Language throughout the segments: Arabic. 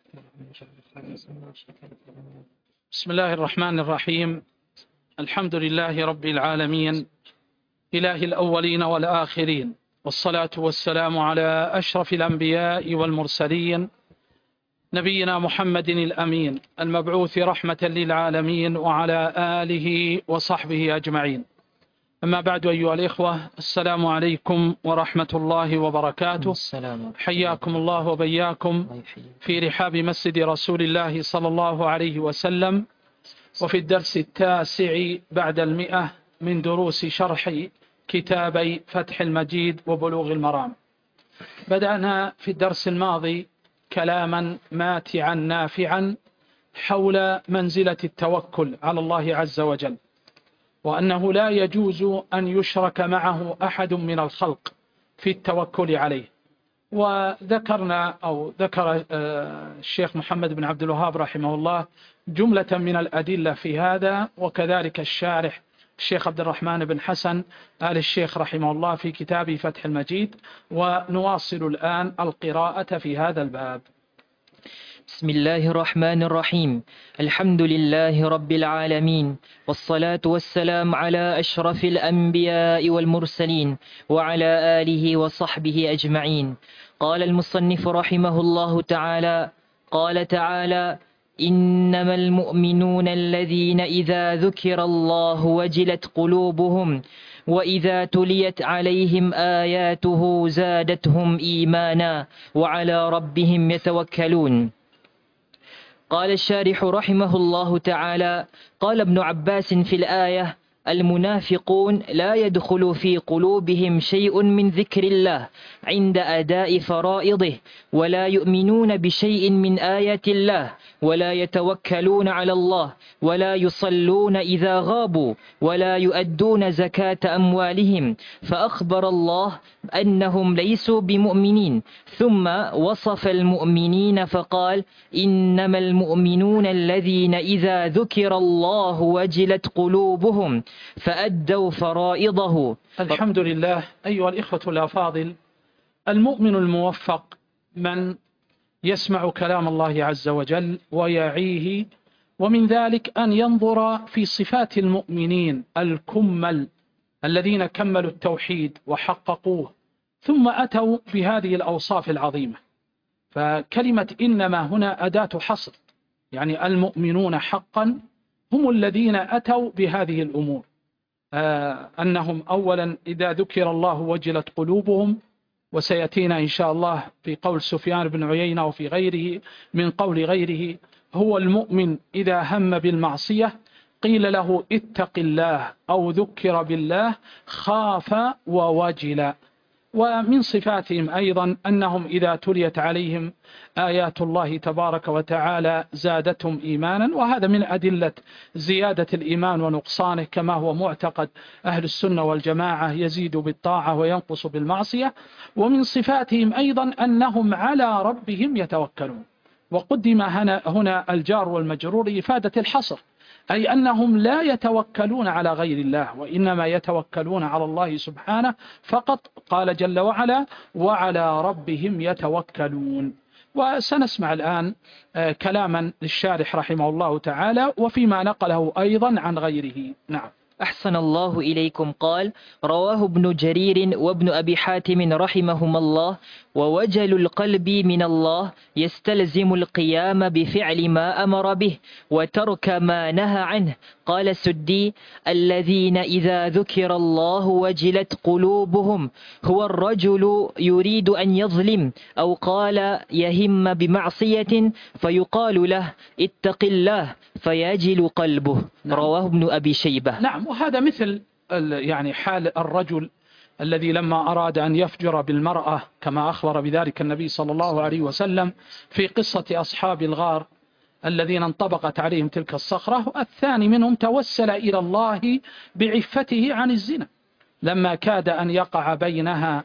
بسم الله الرحمن الرحيم. الحمد لله رب العالمين، إله الأولين والآخرين، والصلاة والسلام على أشرف الأنبياء والمرسلين، نبينا محمد الأمين المبعوث رحمة للعالمين، وعلى آله وصحبه أجمعين. أما بعد، أيها الإخوة، السلام عليكم ورحمة الله وبركاته. حياكم الله وبياكم في رحاب مسجد رسول الله صلى الله عليه وسلم، وفي الدرس 9 بعد 100 من دروس شرح كتابي فتح المجيد وبلوغ المرام. بدأنا في الدرس الماضي كلاما ماتعا نافعا حول منزلة التوكل على الله عز وجل، وأنه لا يجوز أن يشرك معه أحد من الخلق في التوكل عليه. وذكرنا أو ذكر الشيخ محمد بن عبد الوهاب رحمه الله جملة من الأدلة في هذا، وكذلك الشارح الشيخ عبد الرحمن بن حسن آل الشيخ رحمه الله في كتابه فتح المجيد. ونواصل الآن القراءة في هذا الباب. بسم الله الرحمن الرحيم. الحمد لله رب العالمين، والصلاة والسلام على أشرف الأنبياء والمرسلين، وعلى آله وصحبه أجمعين. قال المصنف رحمه الله تعالى: قال تعالى: إنما المؤمنون الذين إذا ذكر الله وجلت قلوبهم وإذا تليت عليهم آياته زادتهم إيمانا وعلى ربهم يتوكلون. قال الشارح رحمه الله تعالى: قال ابن عباس في الآية: المنافقون لا يدخل في قلوبهم شيء من ذكر الله عند أداء فرائضه، ولا يؤمنون بشيء من آيات الله، ولا يتوكلون على الله، ولا يصلون إذا غابوا، ولا يؤدون زكاة أموالهم، فأخبر الله أنهم ليسوا بمؤمنين، ثم وصف المؤمنين فقال: إنما المؤمنون الذين إذا ذكر الله وجلت قلوبهم فأدوا فرائضه. الحمد لله. أيها الإخوة الأفاضل، المؤمن الموفق من يسمع كلام الله عز وجل ويعيه، ومن ذلك أن ينظر في صفات المؤمنين الكمل الذين كملوا التوحيد وحققوه ثم أتوا بهذه الأوصاف العظيمة. فكلمة إنما هنا أداة حصر، يعني المؤمنون حقا هم الذين أتوا بهذه الأمور، أنهم أولا إذا ذكر الله وجلت قلوبهم، وسيأتينا إن شاء الله في قول سفيان بن عيينة وفي غيره من قول غيره: هو المؤمن إذا هم بالمعصية قيل له اتق الله أو ذكر بالله خاف ووجل. ومن صفاتهم أيضا أنهم إذا تليت عليهم آيات الله تبارك وتعالى زادتهم إيمانا، وهذا من أدلة زيادة الإيمان ونقصانه، كما هو معتقد أهل السنة والجماعة: يزيد بالطاعة وينقص بالمعصية. ومن صفاتهم أيضا أنهم على ربهم يتوكلون، وقدم هنا الجار والمجرور لإفادة الحصر، أي أنهم لا يتوكلون على غير الله، وإنما يتوكلون على الله سبحانه فقط. قال جل وعلا: وعلى ربهم يتوكلون. وسنسمع الآن كلاما للشارح رحمه الله تعالى وفيما نقله أيضا عن غيره. نعم. أحسن الله إليكم. قال: رواه ابن جرير وابن أبي حاتم رحمهما الله: ووجل القلب من الله يستلزم القيام بفعل ما أمر به وترك ما نهى عنه. قال السدي: الذين إذا ذكر الله وجلت قلوبهم هو الرجل يريد أن يظلم، أو قال يهم بمعصية فيقال له اتق الله فيجل قلبه. نعم. رواه ابن أبي شيبة. نعم. وهذا مثل يعني حال الرجل الذي لما أراد أن يفجر بالمرأة، كما أخبر بذلك النبي صلى الله عليه وسلم في قصة أصحاب الغار الذين انطبقت عليهم تلك الصخرة، الثاني منهم توسل إلى الله بعفته عن الزنا، لما كاد أن يقع بينها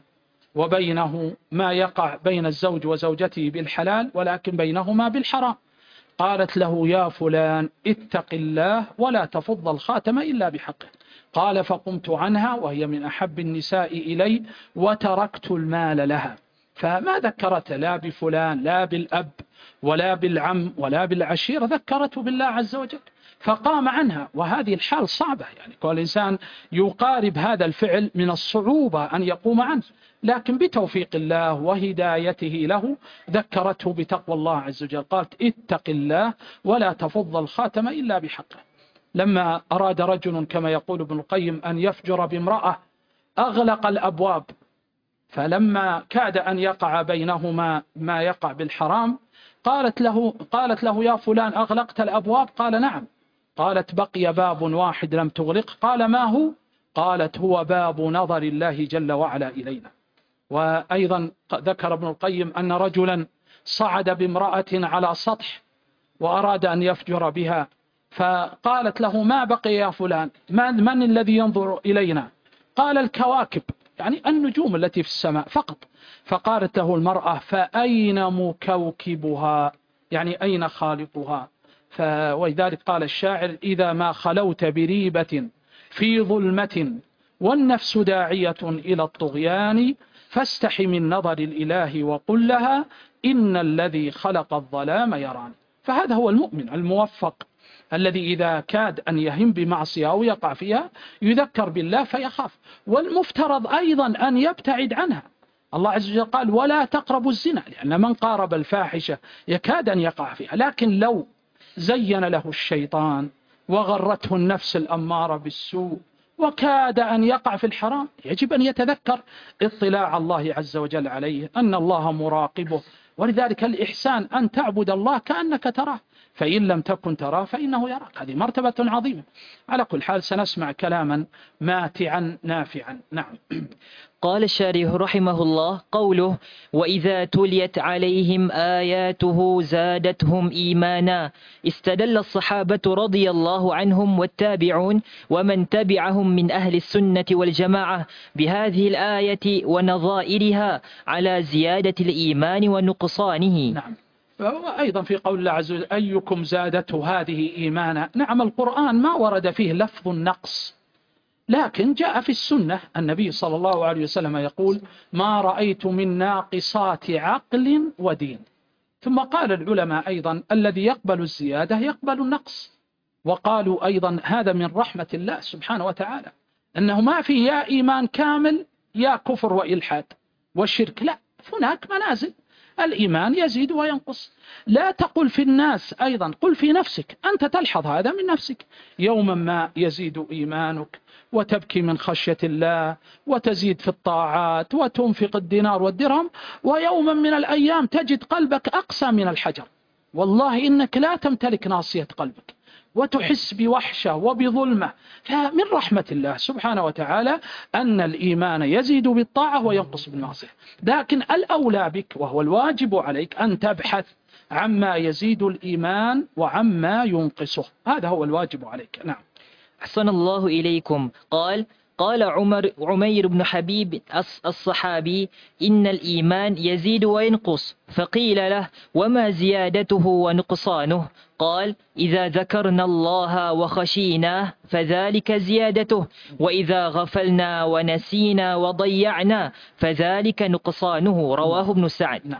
وبينه ما يقع بين الزوج وزوجته بالحلال، ولكن بينهما بالحرام. قالت له: يا فلان اتق الله ولا تفض الخاتم إلا بحقه. قال: فقمت عنها وهي من أحب النساء إلي وتركت المال لها. فما ذكرت لا بفلان لا بالأب ولا بالعم ولا بالعشيرة، ذكرته بالله عز وجل فقام عنها. وهذه الحال صعبة، يعني كل إنسان يقارب هذا الفعل من الصعوبة أن يقوم عنه، لكن بتوفيق الله وهدايته له ذكرته بتقوى الله عز وجل. قالت اتق الله ولا تفض الخاتم إلا بحقه. لما أراد رجل كما يقول ابن القيم أن يفجر بامرأة أغلق الأبواب، فلما كاد أن يقع بينهما ما يقع بالحرام قالت له يا فلان أغلقت الأبواب؟ قال نعم. قالت بقي باب واحد لم تغلق. قال ما هو؟ قالت هو باب نظر الله جل وعلا إلينا. وأيضا ذكر ابن القيم أن رجلا صعد بامرأة على سطح وأراد أن يفجر بها، فقالت له ما بقي يا فلان؟ من الذي ينظر إلينا؟ قال الكواكب، يعني النجوم التي في السماء فقط. فقالت له المرأة فأين مكوكبها؟ يعني أين خالقها؟ ولذلك قال الشاعر إذا ما خلوت بريبة في ظلمة والنفس داعية إلى الطغيان فاستحي من نظر الإله وقل لها إن الذي خلق الظلام يراني. فهذا هو المؤمن الموفق الذي إذا كاد أن يهم بمعصية أو يقع فيها يذكر بالله فيخاف. والمفترض أيضا أن يبتعد عنها. الله عز وجل قال ولا تقربوا الزنا، لأن من قارب الفاحشة يكاد أن يقع فيها. لكن لو زين له الشيطان وغرته النفس الأمارة بالسوء وكاد أن يقع في الحرام، يجب أن يتذكر اطلاع الله عز وجل عليه، أن الله مراقبه. ولذلك الإحسان أن تعبد الله كأنك تراه، فإن لم تكن تراه فإنه يراك. هذه مرتبة عظيمة. على كل حال سنسمع كلاما ماتعا نافعا. نعم. قال الشارح رحمه الله قوله وإذا تليت عليهم آياته زادتهم إيمانا، استدل الصحابة رضي الله عنهم والتابعون ومن تبعهم من أهل السنة والجماعة بهذه الآية ونظائرها على زيادة الإيمان ونقصانه. نعم. وأيضا في قول الله عز وجل أيكم زادته هذه إيمانا. نعم، القرآن ما ورد فيه لفظ النقص، لكن جاء في السنة النبي صلى الله عليه وسلم يقول ما رأيت من ناقصات عقل ودين. ثم قال العلماء أيضا الذي يقبل الزيادة يقبل النقص. وقالوا أيضا هذا من رحمة الله سبحانه وتعالى، أنه ما في يا إيمان كامل يا كفر وإلحاد وشرك، لا، هناك منازل. الإيمان يزيد وينقص. لا تقل في الناس، أيضا قل في نفسك. أنت تلحظ هذا من نفسك، يوما ما يزيد إيمانك وتبكي من خشية الله وتزيد في الطاعات وتنفق الدينار والدرهم، ويوما من الأيام تجد قلبك أقسى من الحجر. والله إنك لا تمتلك ناصية قلبك وتحس بوحشة وبظلمة. فمن رحمة الله سبحانه وتعالى أن الإيمان يزيد بالطاعة وينقص بالمعصية. لكن الأولى بك وهو الواجب عليك أن تبحث عما يزيد الإيمان وعما ينقصه، هذا هو الواجب عليك. نعم. أحسن الله إليكم. قال عمير بن حبيب الصحابي إن الإيمان يزيد وينقص، فقيل له وما زيادته ونقصانه؟ قال إذا ذكرنا الله وخشيناه فذلك زيادته، وإذا غفلنا ونسينا وضيعنا فذلك نقصانه. رواه ابن سعد.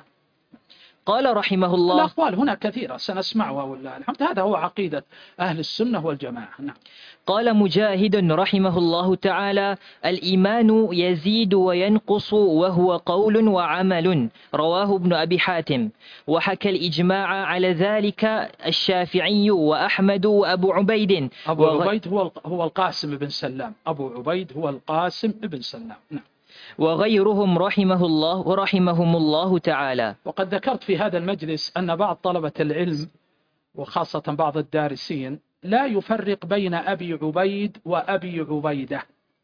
قال رحمه الله الأقوال هنا كثيرة سنسمعها والله الحمد. هذا هو عقيدة أهل السنة والجماعة. نعم. قال مجاهد رحمه الله تعالى الإيمان يزيد وينقص وهو قول وعمل. رواه ابن أبي حاتم. وحكى الإجماع على ذلك الشافعي وأحمد وأبو عبيد. أبو عبيد هو القاسم بن سلام. أبو عبيد هو القاسم بن سلام. نعم. وغيرهم رحمه الله ورحمهم الله تعالى. وقد ذكرت في هذا المجلس أن بعض طلبة العلم وخاصة بعض الدارسين لا يفرق بين أبي عبيد وأبي عبيدة،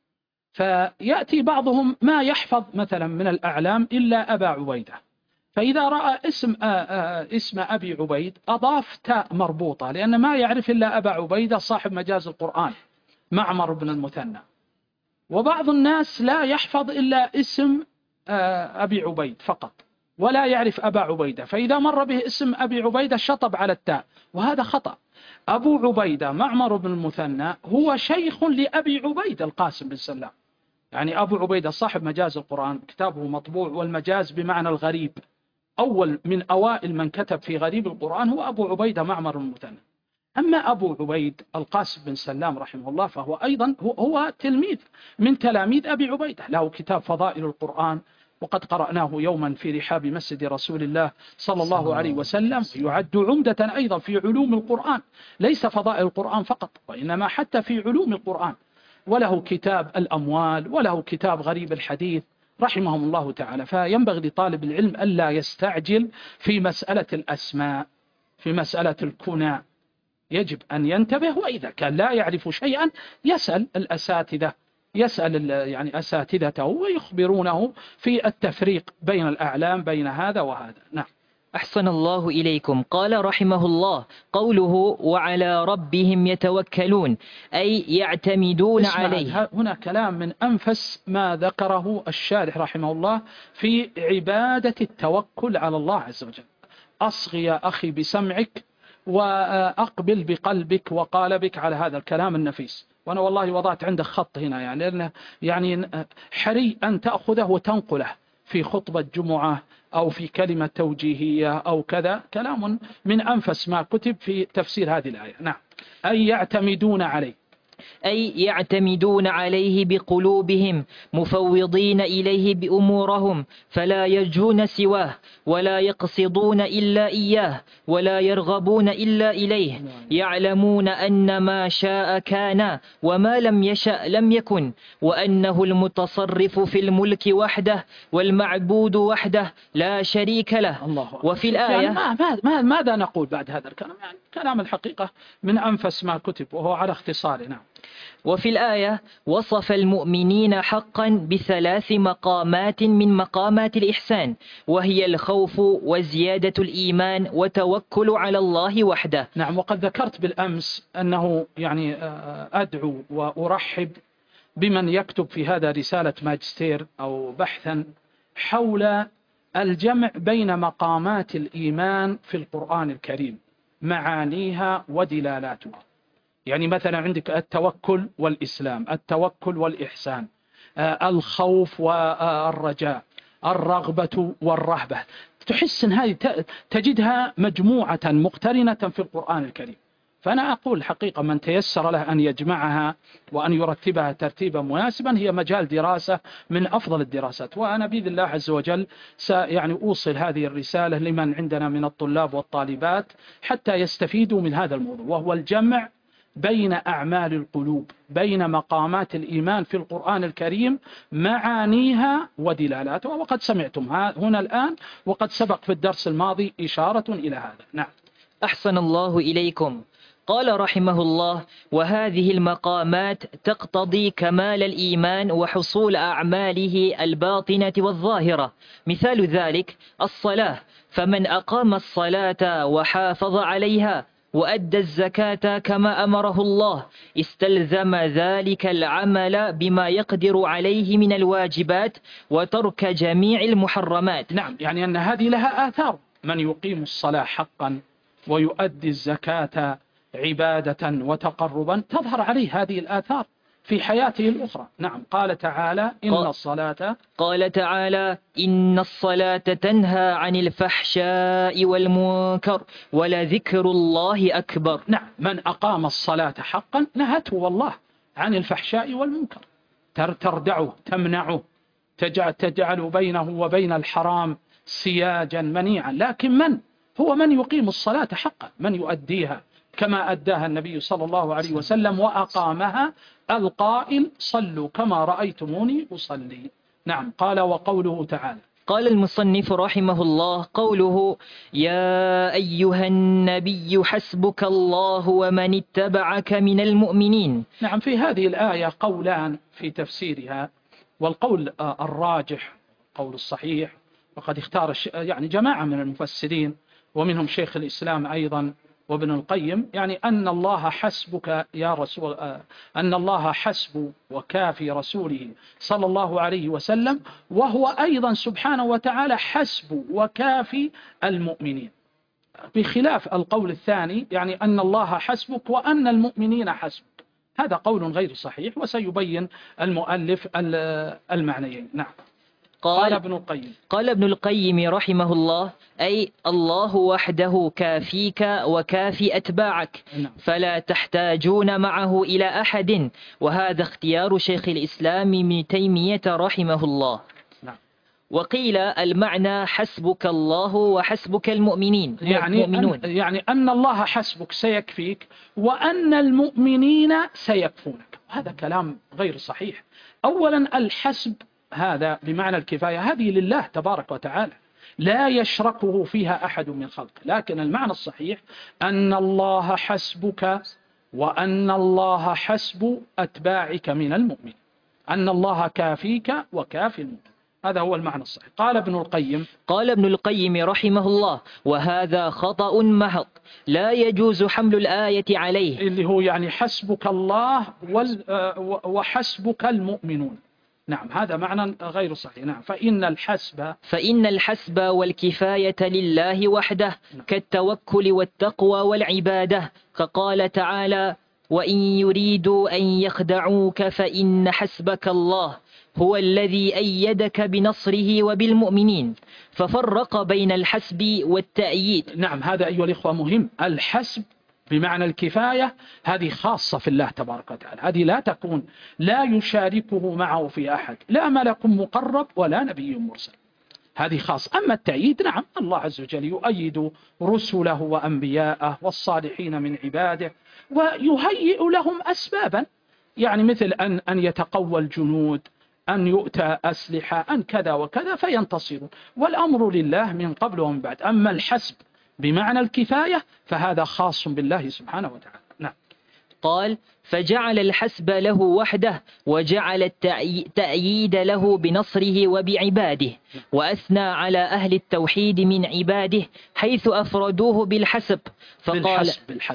فيأتي بعضهم ما يحفظ مثلا من الأعلام إلا أبا عبيدة، فإذا رأى اسم أبي عبيد أضاف تاء مربوطة، لأن ما يعرف إلا أبا عبيدة صاحب مجاز القرآن معمر بن المثنى. وبعض الناس لا يحفظ إلا اسم أبي عبيد فقط ولا يعرف أبا عبيدة، فإذا مر به اسم أبي عبيدة شطب على التاء، وهذا خطأ. أبو عبيدة معمر بن المثنى هو شيخ لأبي عبيدة القاسم بن سلام. يعني أبو عبيدة صاحب مجاز القرآن كتابه مطبوع، والمجاز بمعنى الغريب أول من أوائل من كتب في غريب القرآن هو أبو عبيدة معمر المثنى. أما أبو عبيد القاسم بن سلام رحمه الله فهو أيضا هو تلميذ من تلاميذ أبي عبيدة، له كتاب فضائل القرآن وقد قرأناه يوما في رحاب مسجد رسول الله صلى الله عليه وسلم، يعد عمدة أيضا في علوم القرآن، ليس فضائل القرآن فقط وإنما حتى في علوم القرآن، وله كتاب الأموال وله كتاب غريب الحديث رحمهم الله تعالى. فينبغي لطالب العلم ألا يستعجل في مسألة الأسماء، في مسألة الكنى، يجب أن ينتبه، وإذا كان لا يعرف شيئا يسأل الأساتذة، يسأل يعني أساتذته ويخبرونه في التفريق بين الأعلام بين هذا وهذا. نعم. أحسن الله إليكم. قال رحمه الله قوله وعلى ربهم يتوكلون أي يعتمدون عليه. هنا كلام من أنفس ما ذكره الشارح رحمه الله في عبادة التوكل على الله عز وجل. أصغي يا أخي بسمعك وأقبل بقلبك وقالبك على هذا الكلام النفيس. وأنا والله وضعت عندك خط هنا، يعني لأنه يعني حري أن تأخذه وتنقله في خطبة جمعة أو في كلمة توجيهية أو كذا، كلام من أنفس ما كتب في تفسير هذه الآية. نعم. أي يعتمدون عليه، أي يعتمدون عليه بقلوبهم مفوضين إليه بأمورهم، فلا يرجون سواه ولا يقصدون إلا إياه ولا يرغبون إلا إليه، يعلمون أن ما شاء كان وما لم يشأ لم يكن، وأنه المتصرف في الملك وحده والمعبود وحده لا شريك له. الله. وفي الآية يعني ماذا نقول بعد هذا الكلام؟ يعني كلام الحقيقة من أنفس ما كتب وهو على اختصار. نعم. وفي الآية وصف المؤمنين حقا بثلاث مقامات من مقامات الإحسان، وهي الخوف وزيادة الإيمان وتوكل على الله وحده. نعم. وقد ذكرت بالأمس أنه يعني أدعو وأرحب بمن يكتب في هذا رسالة ماجستير أو بحثا حول الجمع بين مقامات الإيمان في القرآن الكريم، معانيها ودلالاتها. يعني مثلا عندك التوكل والإسلام، التوكل والإحسان، الخوف والرجاء، الرغبة والرهبة. تحس أن هذه تجدها مجموعة مقترنة في القرآن الكريم. فأنا أقول حقيقة من تيسر له أن يجمعها وأن يرتبها ترتيبا مناسبا هي مجال دراسة من أفضل الدراسات. وأنا بإذن الله عز وجل يعني أوصل هذه الرسالة لمن عندنا من الطلاب والطالبات حتى يستفيدوا من هذا الموضوع، وهو الجمع بين أعمال القلوب، بين مقامات الإيمان في القرآن الكريم، معانيها ودلالاتها. وقد سمعتم هنا الآن وقد سبق في الدرس الماضي إشارة إلى هذا. نعم. أحسن الله إليكم. قال رحمه الله وهذه المقامات تقتضي كمال الإيمان وحصول أعماله الباطنة والظاهرة. مثال ذلك الصلاة، فمن أقام الصلاة وحافظ عليها وأدى الزكاة كما أمره الله استلزم ذلك العمل بما يقدر عليه من الواجبات وترك جميع المحرمات. نعم. يعني أن هذه لها آثار، من يقيم الصلاة حقا ويؤدي الزكاة عبادة وتقربا تظهر عليه هذه الآثار في حياته الأخرى. نعم. قال تعالى إن الصلاة، قال تعالى إن الصلاة تنهى عن الفحشاء والمنكر ولذكر الله أكبر. نعم. من أقام الصلاة حقا نهته والله عن الفحشاء والمنكر، تردعه، تمنعه، تجعل بينه وبين الحرام سياجا منيعا. لكن من هو من يقيم الصلاة حقا؟ من يؤديها كما أداها النبي صلى الله عليه وسلم وأقامها القائل صلوا كما رأيتموني أصلي. نعم. قال وقوله تعالى، قال المصنف رحمه الله قوله يا أيها النبي حسبك الله ومن اتبعك من المؤمنين. نعم. في هذه الآية قولان في تفسيرها، والقول الراجح قول الصحيح، وقد اختار يعني جماعة من المفسرين ومنهم شيخ الإسلام أيضا وابن القيم، يعني أن الله حسبك يا رسول، أن الله حسب وكافي رسوله صلى الله عليه وسلم، وهو أيضا سبحانه وتعالى حسب وكافي المؤمنين، بخلاف القول الثاني يعني أن الله حسبك وأن المؤمنين حسبك. هذا قول غير صحيح وسيبين المؤلف المعنيين. نعم. قال ابن القيم. قال ابن القيم رحمه الله: أي الله وحده كافيك وكافي أتباعك، فلا تحتاجون معه إلى أحد. وهذا اختيار شيخ الإسلام ابن تيمية رحمه الله. وقيل المعنى حسبك الله وحسبك المؤمنين، يعني أن الله حسبك سيكفيك، وأن المؤمنين سيكفونك. هذا كلام غير صحيح. أولا الحسب هذا بمعنى الكفاية هذه لله تبارك وتعالى، لا يشركه فيها أحد من خلقه. لكن المعنى الصحيح أن الله حسبك وأن الله حسب أتباعك من المؤمن، أن الله كافيك وكافي المؤمن. هذا هو المعنى الصحيح. قال ابن القيم رحمه الله: وهذا خطأ محض لا يجوز حمل الآية عليه، اللي هو يعني حسبك الله وحسبك المؤمنون. نعم، هذا معنى غير صحيح. نعم، فإن الحسب والكفاية لله وحده، كالتوكل والتقوى والعبادة، فقال تعالى: وإن يريدوا أن يخدعوك فإن حسبك الله هو الذي أيدك بنصره وبالمؤمنين. ففرق بين الحسب والتأييد. نعم، هذا أيها الإخوة مهم. الحسب بمعنى الكفاية هذه خاصة في الله تبارك وتعالى، هذه لا تكون، لا يشاركه معه في أحد، لا ملك مقرب ولا نبي مرسل، هذه خاصة. أما التأييد، نعم، الله عز وجل يؤيد رسله وأنبياءه والصالحين من عباده، ويهيئ لهم أسبابا، يعني مثل أن يتقوى الجنود، أن يؤتى أسلحة، أن كذا وكذا فينتصرون، والأمر لله من قبل ومن بعد. أما الحسب بمعنى الكفاية فهذا خاص بالله سبحانه وتعالى. نعم. قال: فجعل الحسب له وحده، وجعل التأييد له بنصره وبعباده، وأثنى على أهل التوحيد من عباده حيث أفردوه بالحسب، فقال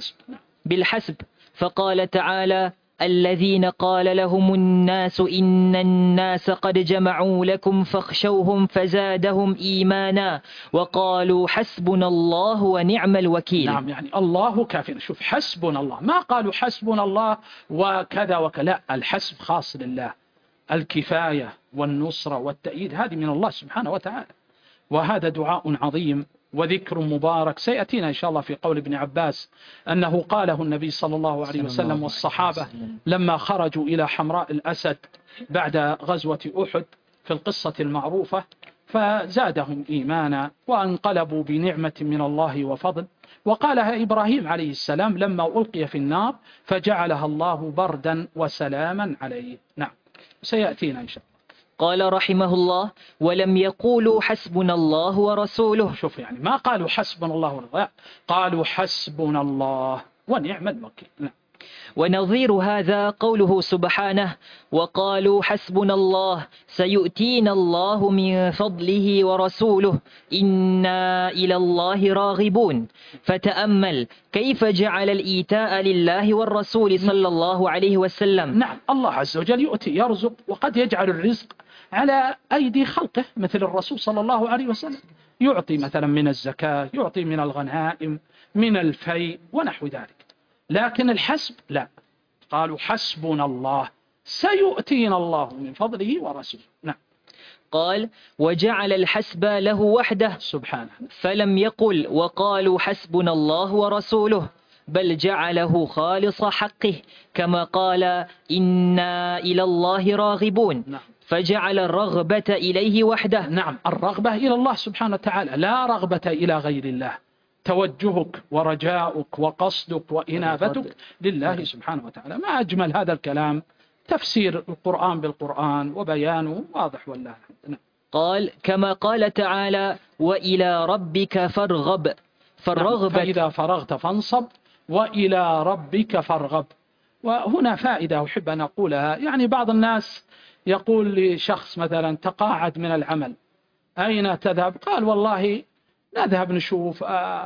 بالحسب فقال تعالى: الذين قال لهم الناس إن الناس قد جمعوا لكم فاخشوهم فزادهم إيمانا وقالوا حسبنا الله ونعم الوكيل. نعم، يعني الله كافي. شوف، حسبنا الله، ما قالوا حسبنا الله وكذا وكذا، لا، الحسب خاص لله. الكفاية والنصرة والتأييد هذه من الله سبحانه وتعالى، وهذا دعاء عظيم وذكر مبارك سيأتينا إن شاء الله في قول ابن عباس أنه قاله النبي صلى الله عليه وسلم والصحابة لما خرجوا إلى حمراء الأسد بعد غزوة أحد في القصة المعروفة، فزادهم إيمانا وانقلبوا بنعمة من الله وفضل. وقالها إبراهيم عليه السلام لما ألقي في النار فجعلها الله بردا وسلاما عليه. نعم، سيأتينا إن شاء الله. قال رحمه الله: ولم يقولوا حسبنا الله ورسوله. شوف، يعني ما قالوا حسبنا الله ورسوله، قالوا حسبنا الله ونعم الوكيل. نعم. ونظير هذا قوله سبحانه: وقالوا حسبنا الله سيؤتينا الله من فضله ورسوله إنا إلى الله راغبون. فتأمل كيف جعل الإيتاء لله والرسول صلى الله عليه وسلم. نعم، الله عز وجل يؤتي يرزق، وقد يجعل الرزق على أيدي خلقه، مثل الرسول صلى الله عليه وسلم يعطي مثلا من الزكاة، يعطي من الغنائم، من الفيء ونحو ذلك. لكن الحسب لا، قالوا حسبنا الله سيؤتينا الله من فضله ورسوله. نعم. قال: وجعل الحسب له وحده سبحانه، فلم يقل وقالوا حسبنا الله ورسوله، بل جعله خالص حقه كما قال إنا إلى الله راغبون. نعم. فجعل الرغبة إليه وحده. نعم، الرغبة إلى الله سبحانه وتعالى، لا رغبة إلى غير الله. توجهك ورجاؤك وقصدك وإنابتك لله سبحانه وتعالى. ما أجمل هذا الكلام، تفسير القرآن بالقرآن وبيانه واضح والله. قال: كما قال تعالى: وإلى ربك فارغب. فالرغبة فإذا فرغت فانصب وإلى ربك فارغب. وهنا فائدة أحب أن أقولها، يعني بعض الناس يقول لشخص مثلا تقاعد من العمل: أين تذهب؟ قال: والله نذهب نشوف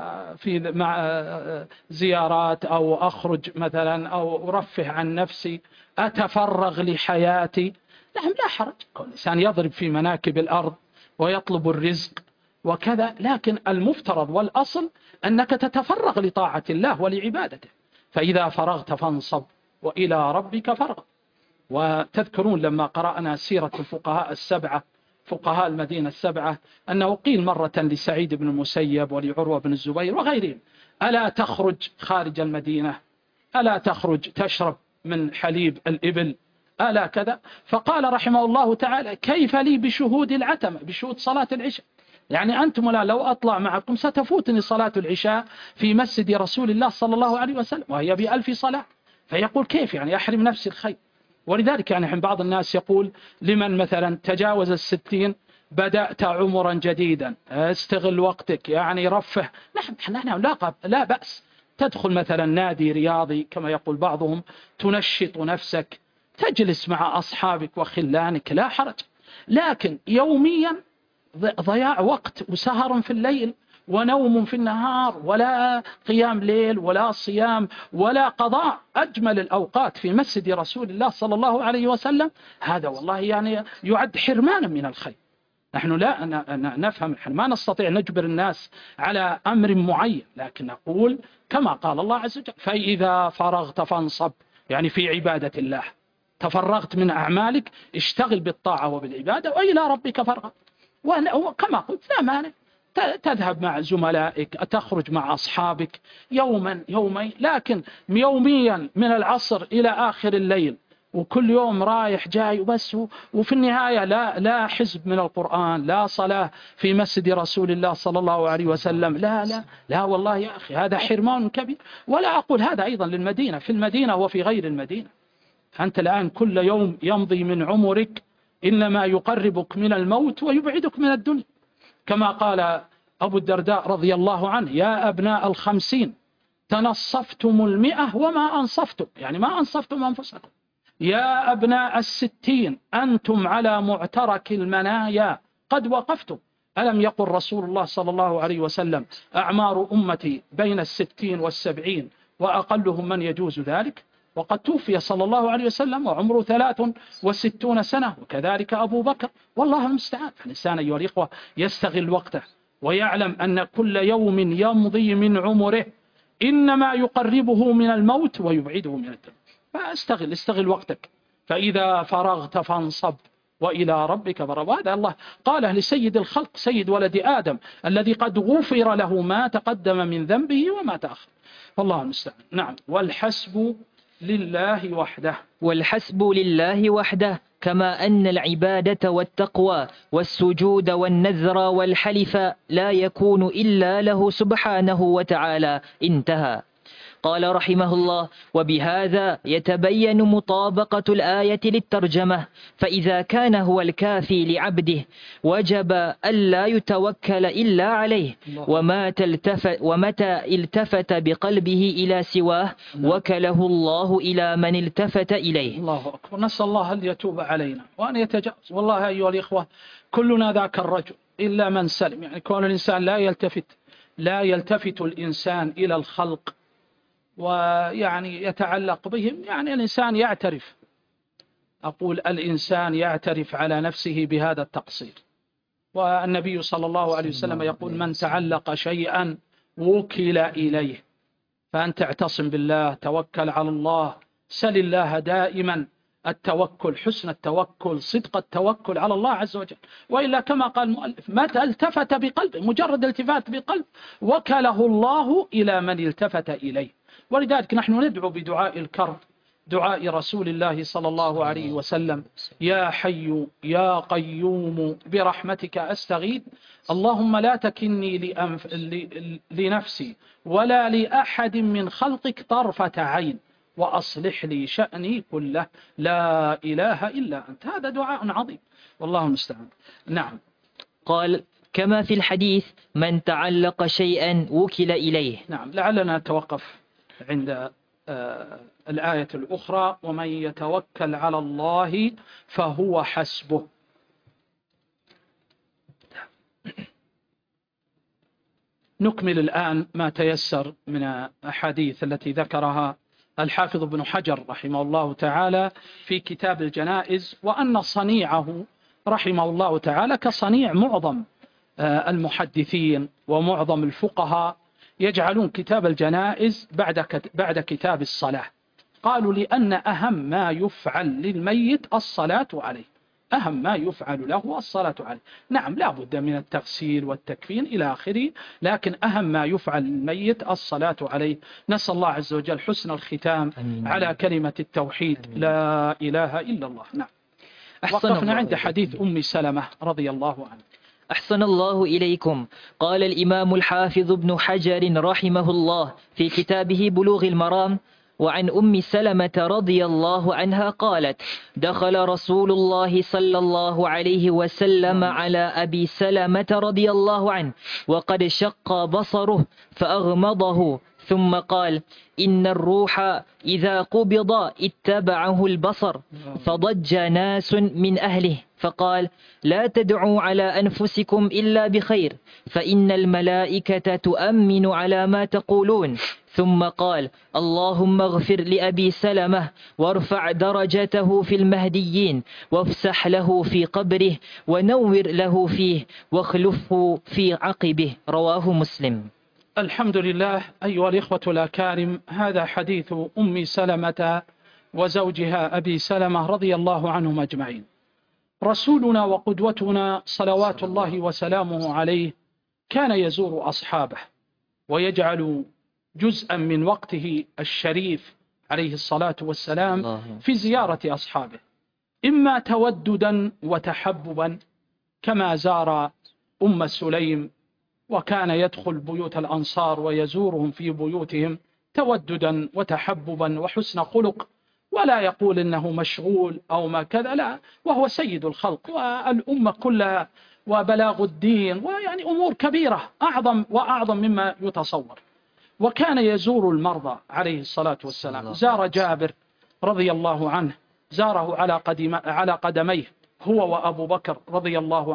في مع زيارات، أو أخرج مثلا، أو أرفه عن نفسي، أتفرغ لحياتي. نعم، لا حرج، كل إنسان يضرب في مناكب الأرض ويطلب الرزق وكذا، لكن المفترض والأصل أنك تتفرغ لطاعة الله ولعبادته. فإذا فرغت فانصب وإلى ربك فارغب. وتذكرون لما قرأنا سيرة الفقهاء السبعة فقهاء المدينة السبعة أنه قيل مرة لسعيد بن المسيب ولعروة بن الزبير وغيرهم: ألا تخرج خارج المدينة؟ ألا تخرج تشرب من حليب الإبل؟ ألا كذا؟ فقال رحمه الله تعالى: كيف لي بشهود العتمة، بشهود صلاة العشاء؟ يعني أنتم لا، لو أطلع معكم ستفوتني صلاة العشاء في مسجد رسول الله صلى الله عليه وسلم وهي ب1000 صلاة. فيقول كيف يعني أحرم نفسي الخير؟ ولذلك يعني بعض الناس يقول لمن مثلا تجاوز 60: بدأت عمرا جديدا، استغل وقتك، يعني رفه. نحن لا بأس تدخل مثلا نادي رياضي كما يقول بعضهم، تنشط نفسك، تجلس مع أصحابك وخلانك، لا حرج. لكن يوميا ضياع وقت وسهر في الليل ونوم في النهار، ولا قيام ليل ولا صيام ولا قضاء أجمل الأوقات في مسجد رسول الله صلى الله عليه وسلم، هذا والله يعني يعد حرمانا من الخير. نحن لا نفهم، نحن ما نستطيع نجبر الناس على أمر معين، لكن نقول كما قال الله عز وجل: فإذا فرغت فانصب، يعني في عبادة الله، تفرغت من أعمالك اشتغل بالطاعة وبالعبادة وإلى ربك فارغب. وكما قلت لا مانع تذهب مع زملائك، تخرج مع أصحابك يوما يومين، لكن يوميا من العصر إلى آخر الليل وكل يوم رايح جاي وبس، وفي النهاية لا حزب من القرآن، لا صلاة في مسجد رسول الله صلى الله عليه وسلم، لا والله يا أخي هذا حرمان كبير. ولا أقول هذا أيضا للمدينة، في المدينة وفي غير المدينة. أنت الآن كل يوم يمضي من عمرك إنما يقربك من الموت ويبعدك من الدنيا، كما قال أبو الدرداء رضي الله عنه: يا أبناء 50 تنصفتم 100 وما أنصفتم، يعني ما أنصفتم أنفسكم. يا أبناء 60 أنتم على معترك المنايا قد وقفتم. ألم يقل رسول الله صلى الله عليه وسلم: أعمار أمتي بين 60 و70 وأقلهم من يجوز ذلك؟ وقد توفي صلى الله عليه وسلم وعمره 63 سنة، وكذلك أبو بكر. والله المستعان. الإنسان أيها الإخوة يستغل وقته ويعلم أن كل يوم يمضي من عمره إنما يقربه من الموت ويبعده من الدنيا. استغل وقتك، فإذا فرغت فانصب وإلى ربك فارغب. وهذا الله قاله لسيد الخلق، سيد ولد آدم، الذي قد غفر له ما تقدم من ذنبه وما تأخر. والله المستعان. نعم. والحسب لله وحده. والحسب لله وحده، كما أن العبادة والتقوى والسجود والنذر والحلف لا يكون إلا له سبحانه وتعالى. انتهى. قال رحمه الله: وبهذا يتبين مطابقة الآية للترجمة، فإذا كان هو الكافي لعبده وجب ألا يتوكل إلا عليه، ومتى التفت بقلبه إلى سواه وكله الله إلى من التفت إليه. الله أكبر. نسأل الله أن يتوب علينا وأن يتجاوز. والله أيها الإخوة كلنا ذاك الرجل إلا من سلم، يعني كون الإنسان لا يلتفت الإنسان إلى الخلق ويعني يتعلق بهم، يعني الإنسان يعترف، أقول الإنسان يعترف على نفسه بهذا التقصير. والنبي صلى الله عليه وسلم يقول: من تعلق شيئا وكل إليه. فأنت اعتصم بالله، توكل على الله، سل الله دائما التوكل، حسن التوكل، صدق التوكل على الله عز وجل. وإلا كما قال المؤلف: متى التفت بقلبه، مجرد التفات بقلب وكله الله إلى من التفت إليه. ولذلك نحن ندعو بدعاء الكرب، دعاء رسول الله صلى الله عليه وسلم: يا حي يا قيوم برحمتك أستغيث، اللهم لا تكلني لنفسي ولا لأحد من خلقك طرفة عين، وأصلح لي شأني كله، لا إله إلا أنت. هذا دعاء عظيم والله المستعان. نعم. قال: كما في الحديث: من تعلق شيئا وكل إليه. نعم. لعلنا نتوقف عند الآية الأخرى: ومن يتوكل على الله فهو حسبه. نكمل الآن ما تيسر من أحاديث التي ذكرها الحافظ ابن حجر رحمه الله تعالى في كتاب الجنائز، وأن صنيعه رحمه الله تعالى كصنيع معظم المحدثين ومعظم الفقهاء، يجعلون كتاب الجنائز بعد كتاب الصلاة. قالوا: لأن أهم ما يفعل للميت الصلاة عليه، أهم ما يفعل له الصلاة عليه. نعم لا بد من التغسيل والتكفين إلى آخره، لكن أهم ما يفعل الميت الصلاة عليه. نسأل الله عز وجل حسن الختام على كلمة التوحيد لا إله إلا الله. نعم. وقفنا عند حديث أم سلمة رضي الله عنها. أحسن الله إليكم. قال الإمام الحافظ ابن حجر رحمه الله في كتابه بلوغ المرام: وعن أم سلمة رضي الله عنها قالت: دخل رسول الله صلى الله عليه وسلم على أبي سلمة رضي الله عنه وقد شق بصره فأغمضه، ثم قال: إن الروح إذا قبض اتبعه البصر. فضج ناس من أهله فقال: لا تدعوا على أنفسكم إلا بخير، فإن الملائكة تؤمن على ما تقولون. ثم قال: اللهم اغفر لأبي سلمة وارفع درجته في المهديين، وافسح له في قبره، ونور له فيه، واخلفه في عقبه. رواه مسلم. الحمد لله. أيها الإخوة الأكارم، هذا حديث أم سلمة وزوجها أبي سلمة رضي الله عنهم أجمعين. رسولنا وقدوتنا صلوات الله وسلامه عليه كان يزور أصحابه ويجعل جزءا من وقته الشريف عليه الصلاة والسلام في زيارة أصحابه، إما توددا وتحببا كما زار أم سليم، وكان يدخل بيوت الأنصار ويزورهم في بيوتهم توددا وتحببا وحسن خلق، ولا يقول إنه مشغول أو ما كذا، لا، وهو سيد الخلق والأمة كلها وبلاغ الدين، ويعني أمور كبيرة أعظم مما يتصور. وكان يزور المرضى عليه الصلاة والسلام. زار جابر رضي الله عنه، زاره على قدميه هو وأبو بكر رضي الله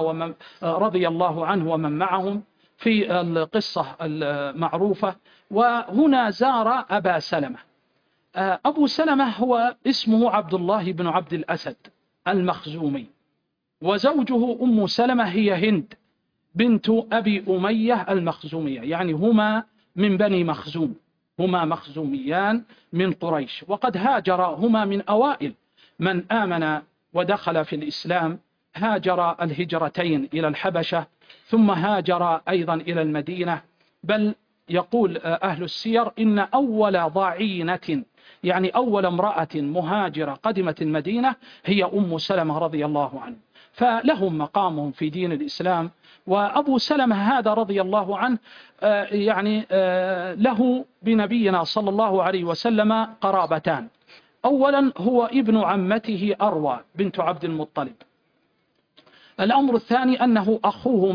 عنه ومن معهم في القصة المعروفة. وهنا زار أبا سلمة. أبو سلمة هو اسمه عبد الله بن عبد الأسد المخزومي، وزوجه أم سلمة هي هند بنت أبي أمية المخزومية، يعني هما من بني مخزوم، هما مخزوميان من قريش، وقد هاجر، هما من أوائل من آمن ودخل في الإسلام. هاجر الهجرتين إلى الحبشة، ثم هاجر أيضا إلى المدينة. بل يقول أهل السير إن أول ضعينة، يعني أول امرأة مهاجرة قدمت المدينة، هي أم سلمة رضي الله عنه، فلهم مقامهم في دين الإسلام. وأبو سلمة هذا رضي الله عنه يعني له بنبينا صلى الله عليه وسلم قرابتان. أولا هو ابن عمته أروى بنت عبد المطلب. الأمر الثاني أنه أخوه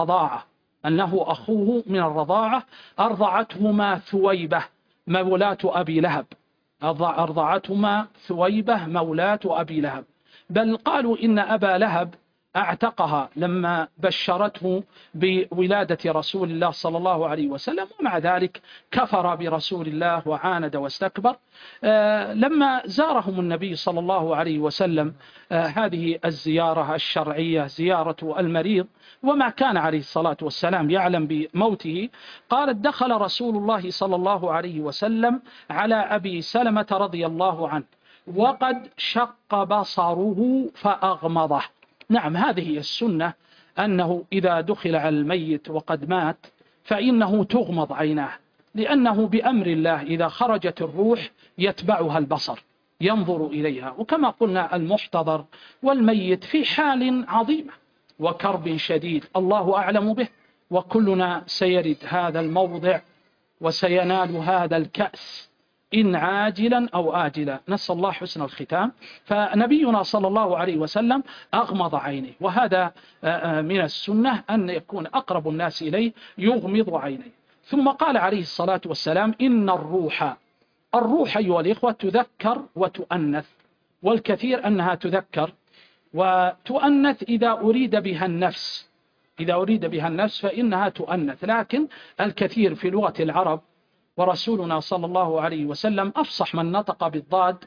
من الرضاعة، أرضعتهما ثويبة مولاة أبي لهب، أرضعتهما ثويبة مولاة أبي لهب. بل قالوا إن أبا لهب أعتقها لما بشرته بولادة رسول الله صلى الله عليه وسلم، ومع ذلك كفر برسول الله وعاند واستكبر. لما زارهم النبي صلى الله عليه وسلم هذه الزيارة الشرعية، زيارة المريض، وما كان عليه الصلاة والسلام يعلم بموته، قالت: دخل رسول الله صلى الله عليه وسلم على أبي سلمة رضي الله عنه وقد شق بصره فأغمضه. نعم، هذه هي السنة، أنه إذا دخل على الميت وقد مات فإنه تغمض عيناه، لأنه بأمر الله إذا خرجت الروح يتبعها البصر، ينظر إليها. وكما قلنا المحتضر والميت في حال عظيمة وكرب شديد الله أعلم به، وكلنا سيرد هذا الموضع وسينال هذا الكأس إن عاجلا أو آجلا، نسأل الله حسن الختام. فنبينا صلى الله عليه وسلم أغمض عينيه، وهذا من السنة أن يكون أقرب الناس إليه يغمض عينيه. ثم قال عليه الصلاة والسلام: إن الروح أيها الإخوة تذكر وتؤنث، والكثير أنها تذكر وتؤنث إذا أريد بها النفس فإنها تؤنث، لكن الكثير في لغة العرب، ورسولنا صلى الله عليه وسلم أفصح من نطق بالضاد،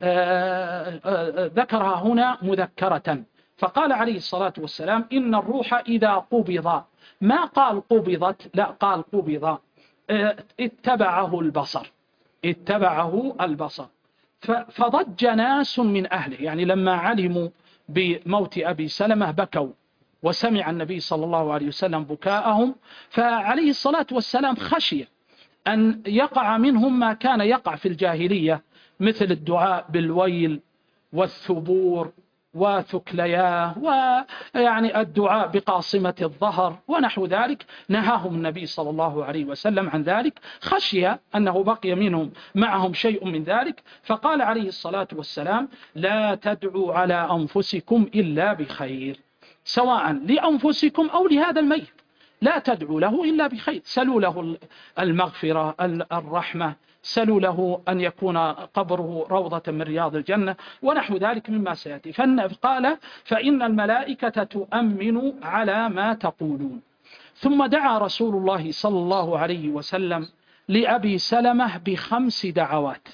ذكرها هنا مذكرة، فقال عليه الصلاة والسلام: إن الروح إذا قبض، ما قال قبضت، لا، قال قبض، اتبعه البصر. فضج ناس من أهله، يعني لما علموا بموت أبي سلمة بكوا، وسمع النبي صلى الله عليه وسلم بكاءهم، فعليه الصلاة والسلام خشي أن يقع منهم ما كان يقع في الجاهلية، مثل الدعاء بالويل والثبور وثكلياه، ويعني الدعاء بقاصمة الظهر ونحو ذلك، نهاهم النبي صلى الله عليه وسلم عن ذلك، خشي أنه بقي منهم معهم شيء من ذلك، فقال عليه الصلاة والسلام: لا تدعوا على أنفسكم إلا بخير، سواء لأنفسكم أو لهذا الميت، لا تدعوا له إلا بخير، سلوا له المغفرة الرحمة، سلوا له أن يكون قبره روضة من رياض الجنة ونحو ذلك مما سيأتي. قال: فإن الملائكة تؤمن على ما تقولون. ثم دعا رسول الله صلى الله عليه وسلم لأبي سلمة ب5 دعوات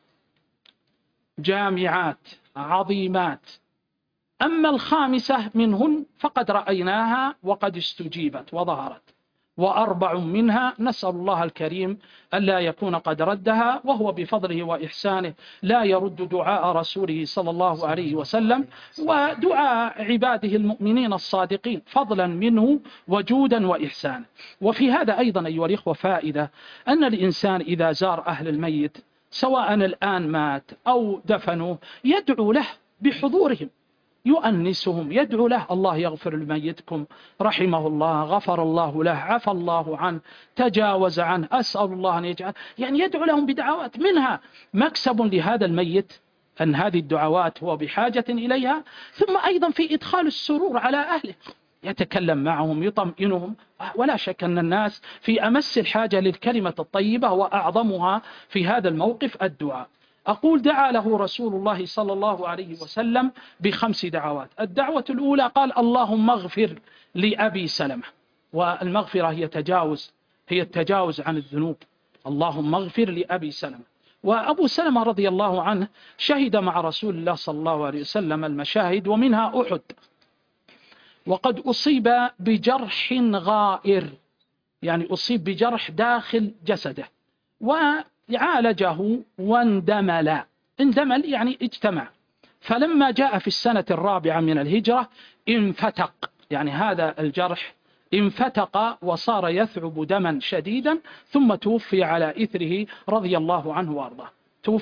جامعات عظيمات، أما ال5 منهن فقد رأيناها وقد استجيبت وظهرت، و4 منها نسأل الله الكريم ألا يكون قد ردها، وهو بفضله وإحسانه لا يرد دعاء رسوله صلى الله عليه وسلم ودعاء عباده المؤمنين الصادقين، فضلا منه وجودا وإحسانا. وفي هذا أيضا أيها الإخوة فائدة، أن الإنسان إذا زار أهل الميت سواء الآن مات أو دفنوه يدعو له بحضورهم، يؤنسهم، يدعو له: الله يغفر لميتكم، رحمه الله، غفر الله له، عفى الله عنه، تجاوز عنه، أسأل الله أن يجعل، يعني يدعو لهم بدعوات منها مكسب لهذا الميت، أن هذه الدعوات هو بحاجة إليها، ثم أيضا في إدخال السرور على أهله، يتكلم معهم، يطمئنهم، ولا شك أن الناس في أمس الحاجة للكلمة الطيبة، وأعظمها في هذا الموقف الدعاء. أقول: دعا له رسول الله صلى الله عليه وسلم ب5 دعوات. الدعوة الأولى قال: اللهم اغفر لأبي سلمة، والمغفرة هي التجاوز عن الذنوب، اللهم اغفر لأبي سلمة. وأبو سلمة رضي الله عنه شهد مع رسول الله صلى الله عليه وسلم المشاهد، ومنها أحد، وقد أصيب بجرح غائر، يعني أصيب بجرح داخل جسده، وعالجه واندمل، يعني اجتمع، فلما جاء في السنة 4 من الهجرة انفتق، يعني هذا الجرح انفتق وصار يثعب دما شديدا، ثم توفي على إثره رضي الله عنه وارضاه،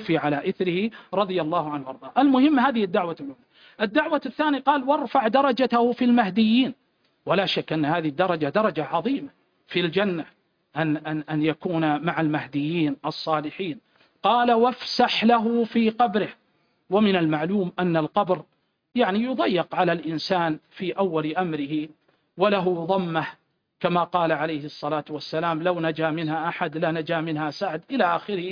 المهم هذه الدعوة الأولى. الدعوة الثانية قال: وارفع درجته في المهديين، ولا شك أن هذه الدرجة درجة عظيمة في الجنة، أن يكون مع المهديين الصالحين. قال: وافسح له في قبره، ومن المعلوم أن القبر يعني يضيق على الإنسان في أول أمره، وله ضمه، كما قال عليه الصلاة والسلام: لو نجا منها أحد لنجا منها سعد، إلى آخره.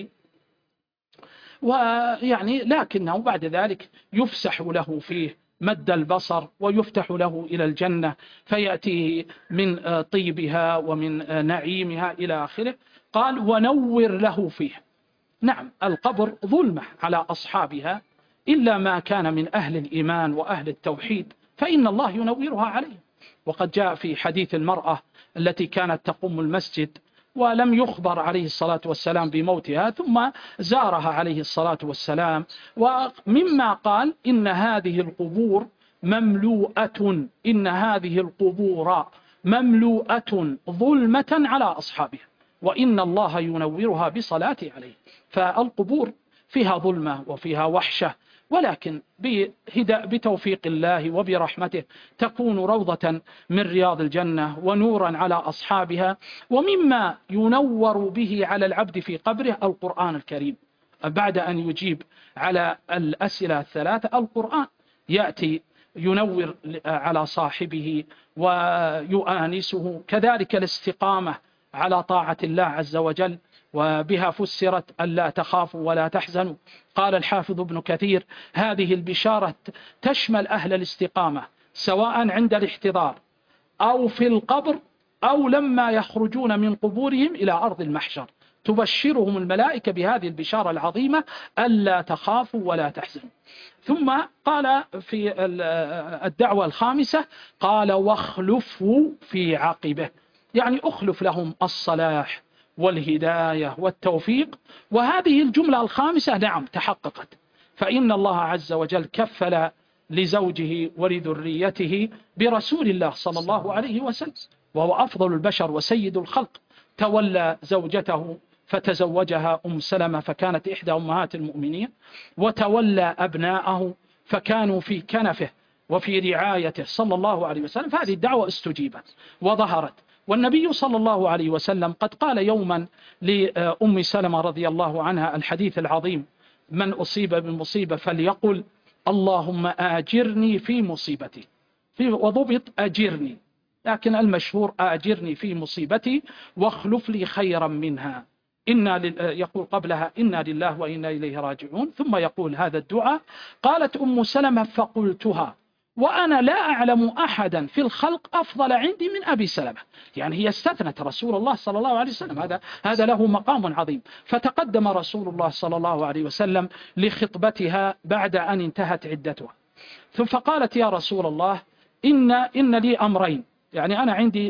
ويعني لكنه بعد ذلك يفسح له فيه مد البصر، ويفتح له إلى الجنة فيأتي من طيبها ومن نعيمها إلى آخره. قال: ونور له فيه. نعم، القبر ظلمة على أصحابها، إلا ما كان من أهل الإيمان وأهل التوحيد فإن الله ينورها عليه. وقد جاء في حديث المرأة التي كانت تقوم المسجد ولم يخبر عليه الصلاة والسلام بموتها، ثم زارها عليه الصلاة والسلام، ومما قال: إن هذه القبور مملوءة ظلمة على أصحابها، وإن الله ينورها بصلاة عليه. فالقبور فيها ظلمة وفيها وحشة، ولكن بتوفيق الله وبرحمته تكون روضة من رياض الجنة ونورا على أصحابها. ومما ينور به على العبد في قبره القرآن الكريم، بعد أن يجيب على الأسئلة 3 القرآن يأتي ينور على صاحبه ويؤانسه. كذلك الاستقامة على طاعة الله عز وجل، وبها فسرت ألا تخافوا ولا تحزنوا. قال الحافظ ابن كثير: هذه البشارة تشمل أهل الاستقامة سواء عند الاحتضار أو في القبر أو لما يخرجون من قبورهم إلى أرض المحشر، تبشرهم الملائكة بهذه البشارة العظيمة: ألا تخافوا ولا تحزنوا. ثم قال في الدعوة ال5: قال: واخلفه في عقبه، يعني أخلف لهم الصلاح والهداية والتوفيق. وهذه الجملة ال5 نعم تحققت، فإن الله عز وجل كفل لزوجه ولذريته برسول الله صلى الله عليه وسلم، وهو أفضل البشر وسيد الخلق. تولى زوجته فتزوجها أم سلمة فكانت إحدى أمهات المؤمنين، وتولى أبناءه فكانوا في كنفه وفي رعايته صلى الله عليه وسلم. فهذه الدعوة استجيبت وظهرت. والنبي صلى الله عليه وسلم قد قال يوما لأم سلمة رضي الله عنها الحديث العظيم: من أصيب بمصيبة فليقل اللهم آجرني في مصيبتي، وضبط أجرني، لكن المشهور آجرني في مصيبتي واخلف لي خيرا منها. يقول قبلها إنا لله وإنا إليه راجعون، ثم يقول هذا الدعاء. قالت أم سلمة: فقلتها وأنا لا أعلم أحدا في الخلق أفضل عندي من أبي سلمة. يعني هي استثنت رسول الله صلى الله عليه وسلم، هذا له مقام عظيم. فتقدم رسول الله صلى الله عليه وسلم لخطبتها بعد أن انتهت عدتها، ثم فقالت: يا رسول الله، إن لي أمرين، يعني أنا عندي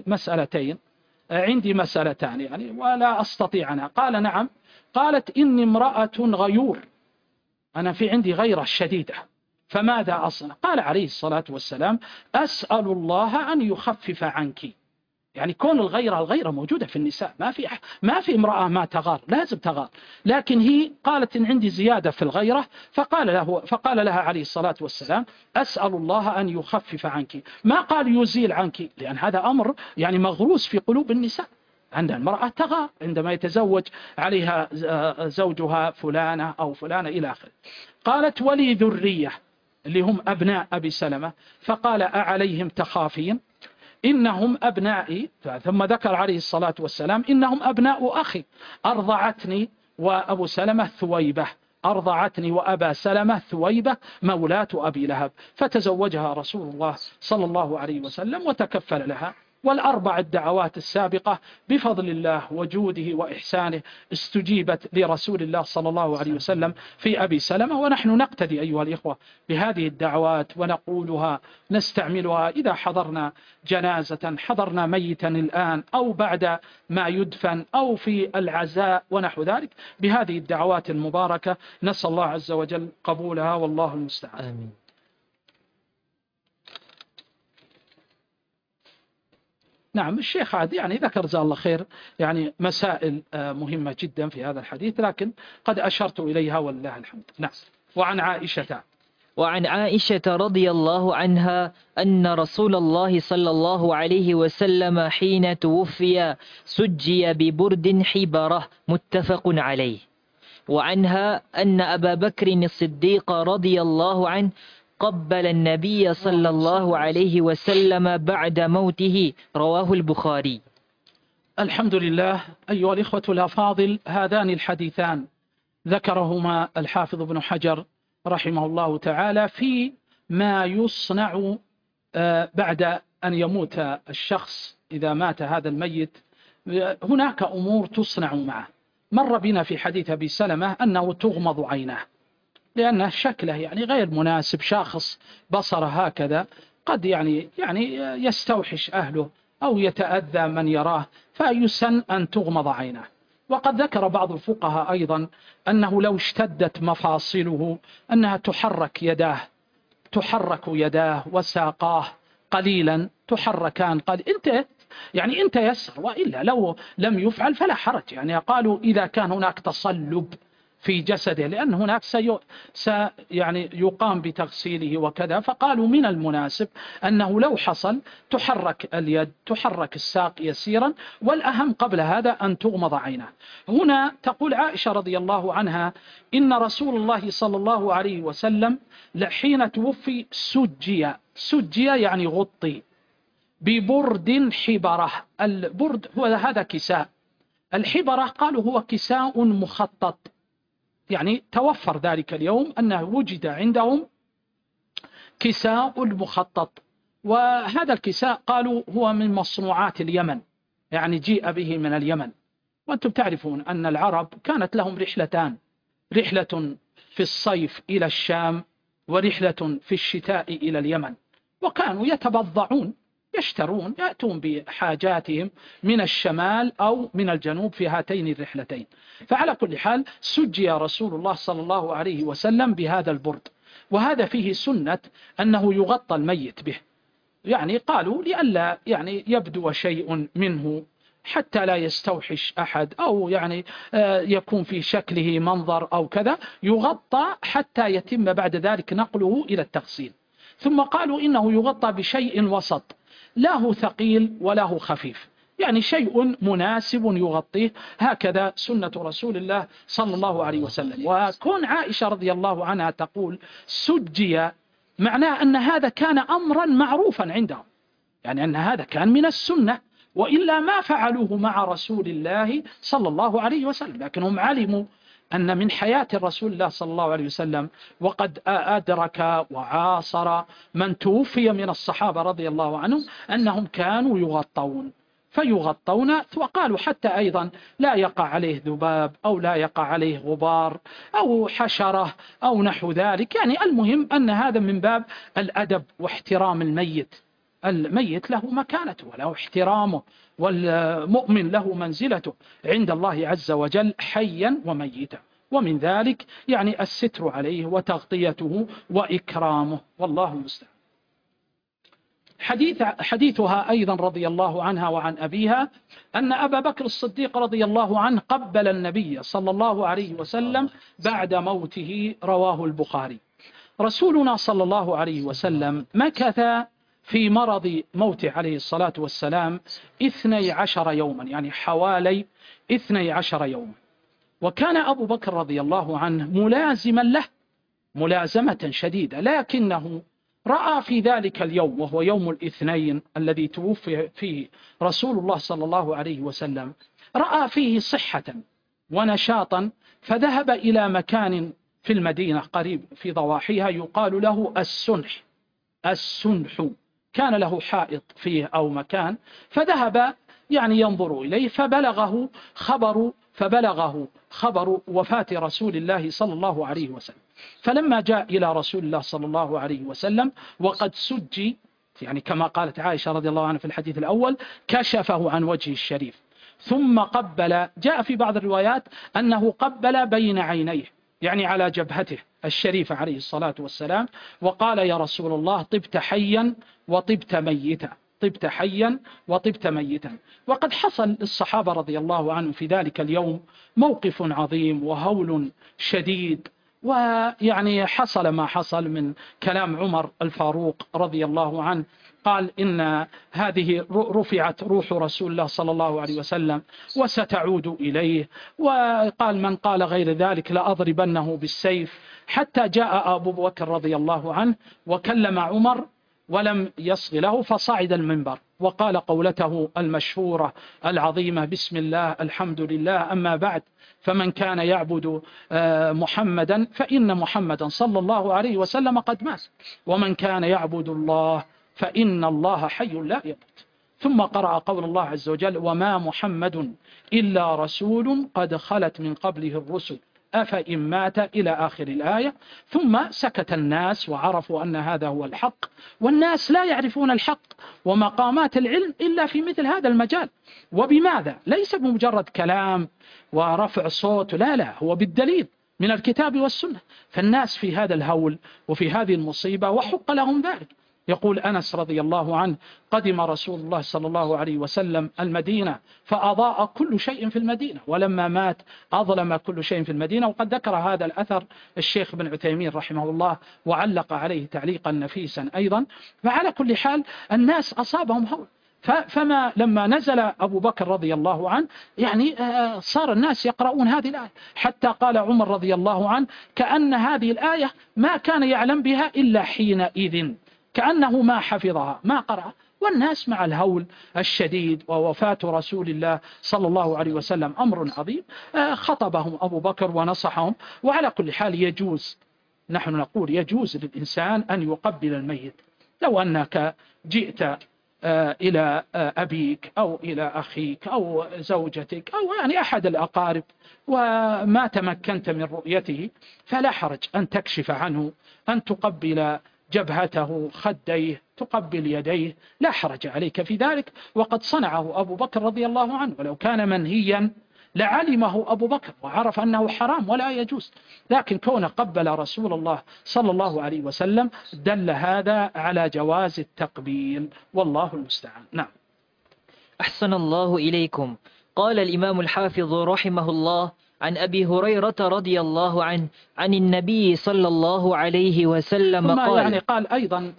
مسألتان يعني ولا أستطيع أنا. قال: نعم. قالت: إني امرأة غيور، أنا في عندي غيرة شديدة، فماذا أصنع؟ قال عليه الصلاة والسلام: أسأل الله أن يخفف عنك. يعني كون الغيرة موجودة في النساء، ما في امرأة ما تغار، لازم تغار، لكن هي قالت إن عندي زيادة في الغيرة، فقال لها عليه الصلاة والسلام: أسأل الله أن يخفف عنك. ما قال يزيل عنك، لأن هذا أمر يعني مغروس في قلوب النساء. عند المرأة تغار عندما يتزوج عليها زوجها فلانة أو فلانة إلى آخره. قالت: ولي ذرية، اللي هم أبناء أبي سلمة. فقال: أعليهم تخافين؟ إنهم أبنائي. ثم ذكر عليه الصلاة والسلام: إنهم أبناء أخي، أرضعتني وأبو سلمة ثويبة، أرضعتني وأبا سلمة ثويبة مولاة أبي لهب. فتزوجها رسول الله صلى الله عليه وسلم وتكفل لها. والأربع الدعوات السابقة بفضل الله وجوده وإحسانه استجيبت لرسول الله صلى الله عليه وسلم في أبي سلمة. ونحن نقتدي أيها الإخوة بهذه الدعوات ونقولها، نستعملها إذا حضرنا جنازة، حضرنا ميتا الآن أو بعد ما يدفن أو في العزاء ونحو ذلك، بهذه الدعوات المباركة. نسأل الله عز وجل قبولها، والله المستعان. آمين. نعم، الشيخ عاد يعني ذكر جزاه الله خير يعني مسائل مهمة جدا في هذا الحديث، لكن قد أشرت إليها ولله الحمد. نعم. وعن عائشة رضي الله عنها أن رسول الله صلى الله عليه وسلم حين توفي سجي ببرد حبرة، متفق عليه. وعنها أن أبا بكر الصديق رضي الله عنه قبل النبي صلى الله عليه وسلم بعد موته، رواه البخاري. الحمد لله. أيها الإخوة الأفاضل، هذان الحديثان ذكرهما الحافظ ابن حجر رحمه الله تعالى في ما يصنع بعد أن يموت الشخص. إذا مات هذا الميت هناك أمور تصنع معه. مر بنا في حديث أبي سلمة أنه تغمض عينه، لأن شكله يعني غير مناسب، شاخص بصره هكذا قد يعني يستوحش أهله أو يتأذى من يراه، فيسن أن تغمض عينه. وقد ذكر بعض الفقهاء أيضا أنه لو اشتدت مفاصله أنها تحرك يداه وساقاه قليلا، تحركان انت يسر، وإلا لو لم يفعل فلا حرج. يعني قالوا إذا كان هناك تصلب في جسده، لأن هناك يعني يقام بتغسيله وكذا، فقالوا من المناسب أنه لو حصل تحرك اليد، تحرك الساق يسيرا، والأهم قبل هذا أن تغمض عينه. هنا تقول عائشة رضي الله عنها: إن رسول الله صلى الله عليه وسلم حين توفي سجي يعني غطي ببرد حبرة. البرد هو هذا كساء، الحبرة قالوا هو كساء مخطط، يعني توفر ذلك اليوم أنه وجد عندهم كساء مخطط. وهذا الكساء قالوا هو من مصنوعات اليمن، يعني جيء به من اليمن. وأنتم تعرفون أن العرب كانت لهم رحلتان، رحلة في الصيف إلى الشام ورحلة في الشتاء إلى اليمن، وكانوا يتبضعون، يشترون، يأتون بحاجاتهم من الشمال أو من الجنوب في هاتين الرحلتين. فعلى كل حال سجي رسول الله صلى الله عليه وسلم بهذا البرد. وهذا فيه سنة أنه يغطى الميت به، يعني قالوا لئلا يعني يبدو شيء منه حتى لا يستوحش أحد، أو يعني يكون في شكله منظر أو كذا، يغطى حتى يتم بعد ذلك نقله إلى التغسيل. ثم قالوا إنه يغطى بشيء وسط، لا هو ثقيل ولا هو خفيف، يعني شيء مناسب يغطيه، هكذا سنة رسول الله صلى الله عليه وسلم. وكون عائشة رضي الله عنها تقول سجي، معناه أن هذا كان أمرا معروفا عندهم، يعني أن هذا كان من السنة، وإلا ما فعلوه مع رسول الله صلى الله عليه وسلم، لكنهم علموا أن من حياة الرسول الله صلى الله عليه وسلم، وقد أدرك وعاصر من توفي من الصحابة رضي الله عنهم، أنهم كانوا يغطون فيغطون، وقالوا حتى أيضا لا يقع عليه ذباب أو لا يقع عليه غبار أو حشرة أو نحو ذلك. يعني المهم أن هذا من باب الأدب واحترام الميت. الميت له مكانته وله احترامه، والمؤمن له منزلته عند الله عز وجل حيا وميتا، ومن ذلك يعني الستر عليه وتغطيته وإكرامه، والله المستعان. حديثها أيضا رضي الله عنها وعن أبيها أن أبا بكر الصديق رضي الله عنه قبل النبي صلى الله عليه وسلم بعد موته، رواه البخاري. رسولنا صلى الله عليه وسلم مكث في مرض موته عليه الصلاة والسلام 12 يوما، يعني حوالي 12 يوما. وكان أبو بكر رضي الله عنه ملازما له ملازمة شديدة، لكنه رأى في ذلك اليوم، وهو يوم الاثنين الذي توفي فيه رسول الله صلى الله عليه وسلم، رأى فيه صحة ونشاطا، فذهب إلى مكان في المدينة قريب في ضواحيها يقال له السنح. السنح كان له حائط فيه أو مكان، فذهب يعني ينظر إليه، فبلغه خبر وفاة رسول الله صلى الله عليه وسلم. فلما جاء إلى رسول الله صلى الله عليه وسلم وقد سجي، يعني كما قالت عائشة رضي الله عنها في الحديث الأول، كشفه عن وجهه الشريف ثم قبل. جاء في بعض الروايات أنه قبل بين عينيه، يعني على جبهته الشريفة عليه الصلاة والسلام، وقال يا رسول الله طبت حيا وطبت ميتا، طبت حيا وطبت ميتا. وقد حصل للصحابة رضي الله عنهم في ذلك اليوم موقف عظيم وهول شديد، ويعني حصل ما حصل من كلام عمر الفاروق رضي الله عنه، قال إن هذه رفعت روح رسول الله صلى الله عليه وسلم وستعود إليه، وقال من قال غير ذلك لأضربنه بالسيف، حتى جاء أبو بكر رضي الله عنه وكلم عمر ولم يصغ له، فصعد المنبر وقال قولته المشهورة العظيمة: بسم الله الحمد لله، أما بعد، فمن كان يعبد محمدا فإن محمدا صلى الله عليه وسلم قد مات، ومن كان يعبد الله فإن الله حي لا يموت. ثم قرأ قول الله عز وجل: وما محمد إلا رسول قد خلت من قبله الرسل أفإن مات، إلى آخر الآية. ثم سكت الناس وعرفوا أن هذا هو الحق، والناس لا يعرفون الحق ومقامات العلم إلا في مثل هذا المجال. وبماذا؟ ليس بمجرد كلام ورفع صوت، لا، هو بالدليل من الكتاب والسنة. فالناس في هذا الهول وفي هذه المصيبة وحق لهم ذلك. يقول أنس رضي الله عنه: قدم رسول الله صلى الله عليه وسلم المدينة فأضاء كل شيء في المدينة، ولما مات أظلم كل شيء في المدينة. وقد ذكر هذا الأثر الشيخ بن عثيمين رحمه الله وعلق عليه تعليقا نفيسا أيضا. فعلى كل حال الناس أصابهم هول، فما لما نزل أبو بكر رضي الله عنه يعني صار الناس يقرؤون هذه الآية، حتى قال عمر رضي الله عنه: كأن هذه الآية ما كان يعلم بها إلا حينئذ، كأنه ما حفظها ما قرأ. والناس مع الهول الشديد ووفاة رسول الله صلى الله عليه وسلم أمر عظيم، خطبهم أبو بكر ونصحهم. وعلى كل حال يجوز، نحن نقول يجوز للإنسان أن يقبل الميت. لو أنك جئت إلى أبيك أو إلى أخيك أو زوجتك أو يعني أحد الأقارب وما تمكنت من رؤيته، فلا حرج أن تكشف عنه، أن تقبل جبهته، خديه، تقبل يديه، لا حرج عليك في ذلك. وقد صنعه أبو بكر رضي الله عنه، ولو كان منهيا لعلمه أبو بكر وعرف أنه حرام ولا يجوز، لكن كون قبل رسول الله صلى الله عليه وسلم دل هذا على جواز التقبيل، والله المستعان. نعم. أحسن الله إليكم. قال الإمام الحافظ رحمه الله عن أبي هريرة رضي الله عنه عن النبي صلى الله عليه وسلم قال قال أيضا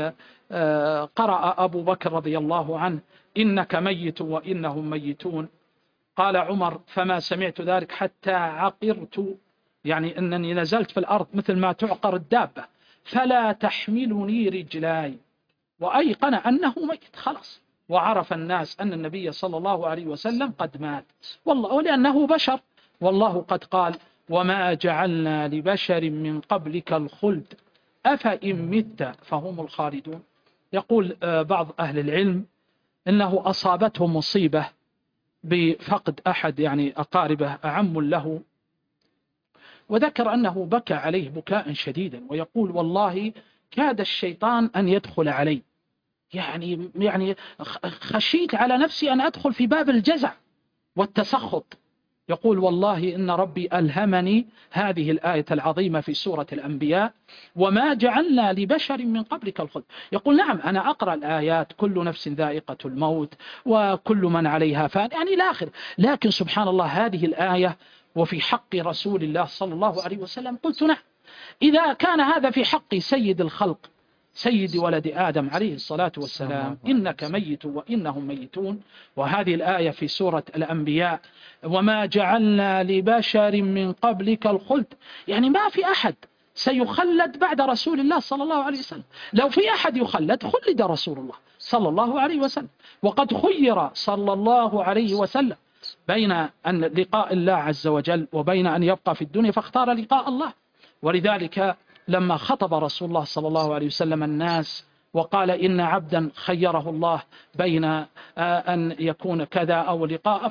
قرأ أبو بكر رضي الله عنه إنك ميت وإنهم ميتون. قال عمر فما سمعت ذلك حتى عقرت، يعني أنني نزلت في الأرض مثل ما تعقر الدابة، فلا تحملني رجلاي، وأيقن أنه ميت خلاص، وعرف الناس أن النبي صلى الله عليه وسلم قد مات، والله ولأنه بشر، والله قد قال وما جعلنا لبشر من قبلك الخلد أفإن مت فهم الخالدون. يقول بعض أهل العلم إنه أصابته مصيبة بفقد أحد يعني أقاربه أعم له، وذكر أنه بكى عليه بكاء شديدا، ويقول والله كاد الشيطان أن يدخل علي، يعني خشيت على نفسي أن أدخل في باب الجزع والتسخط. يقول والله إن ربي ألهمني هذه الآية العظيمة في سورة الأنبياء وما جعلنا لبشر من قبلك الخلد. يقول نعم أنا أقرأ الآيات كل نفس ذائقة الموت وكل من عليها فان يعني الآخر، لكن سبحان الله هذه الآية وفي حق رسول الله صلى الله عليه وسلم قلت نعم، إذا كان هذا في حق سيد الخلق سيد ولد آدم عليه الصلاة والسلام إنك ميت وإنهم ميتون، وهذه الآية في سورة الأنبياء وما جعلنا لبشر من قبلك الخلد، يعني ما في أحد سيخلد بعد رسول الله صلى الله عليه وسلم، لو في أحد يخلد خلد رسول الله صلى الله عليه وسلم، وقد خير صلى الله عليه وسلم بين أن لقاء الله عز وجل وبين أن يبقى في الدنيا فاختار لقاء الله. ولذلك لما خطب رسول الله صلى الله عليه وسلم الناس وقال إن عبدا خيره الله بين أن يكون كذا أو لقاء،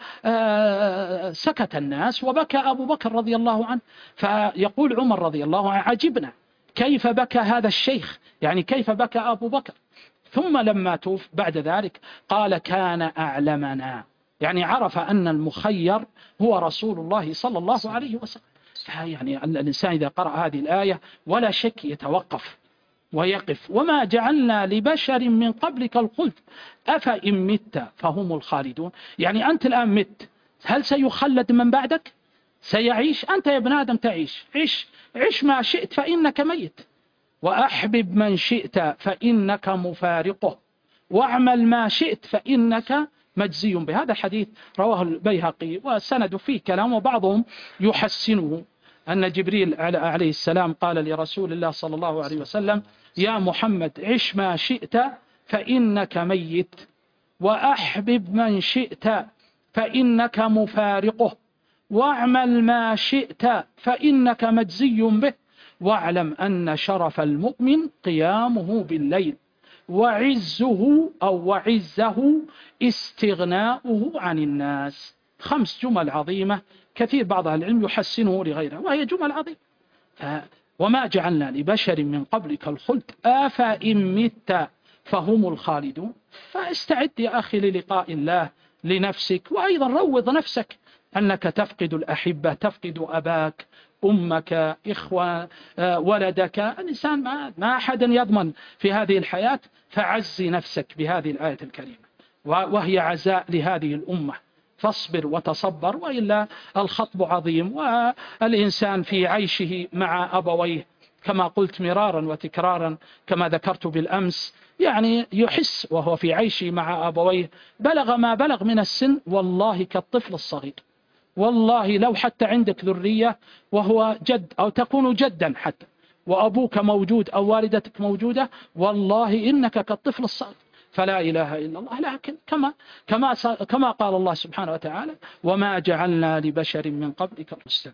فسكت الناس وبكى أبو بكر رضي الله عنه. فيقول عمر رضي الله عنه عجبنا كيف بكى هذا الشيخ، يعني كيف بكى أبو بكر. ثم لما توفي بعد ذلك قال كان أعلمنا، يعني عرف أن المخير هو رسول الله صلى الله عليه وسلم. يعني الإنسان إذا قرأ هذه الآية ولا شك يتوقف ويقف. وما جعلنا لبشر من قبلك الخلد أفإن مت فهم الخالدون، يعني أنت الآن مت، هل سيخلد من بعدك؟ سيعيش؟ أنت يا ابن آدم تعيش، عش ما شئت فإنك ميت، وأحبب من شئت فإنك مفارقه، واعمل ما شئت فإنك مجزي به. هذا الحديث رواه البيهقي وسند فيه كلام، وبعضهم يحسنه أن جبريل عليه السلام قال لرسول الله صلى الله عليه وسلم يا محمد عش ما شئت فإنك ميت، وأحبب من شئت فإنك مفارقه، واعمل ما شئت فإنك مجزي به، واعلم أن شرف المؤمن قيامه بالليل، وعزه استغناؤه عن الناس. 5 جمل عظيمة كثير بعض أهل العلم يحسنه لغيره، وهي جمل عظيمة. وما جعلنا لبشر من قبلك الخلد أفإن مت فهم الخالدون. فاستعد يا أخي للقاء الله لنفسك، وأيضا روض نفسك أنك تفقد الأحبة، تفقد أباك أمك إخوة ولدك. الإنسان ما أحد يضمن في هذه الحياة، فعزي نفسك بهذه الآية الكريمة وهي عزاء لهذه الأمة، فاصبر وتصبر، وإلا الخطب عظيم، والإنسان في عيشه مع أبويه كما قلت مرارا وتكرارا كما ذكرت بالأمس، يعني يحس وهو في عيشه مع أبويه بلغ ما بلغ من السن والله كالطفل الصغير. والله لو حتى عندك ذرية وهو جد أو تكون جدا حتى وأبوك موجود أو والدتك موجودة، والله إنك كالطفل الصغير. فلا إله إلا الله. لكن كما قال الله سبحانه وتعالى وما جعلنا لبشر من قبلك الرسل.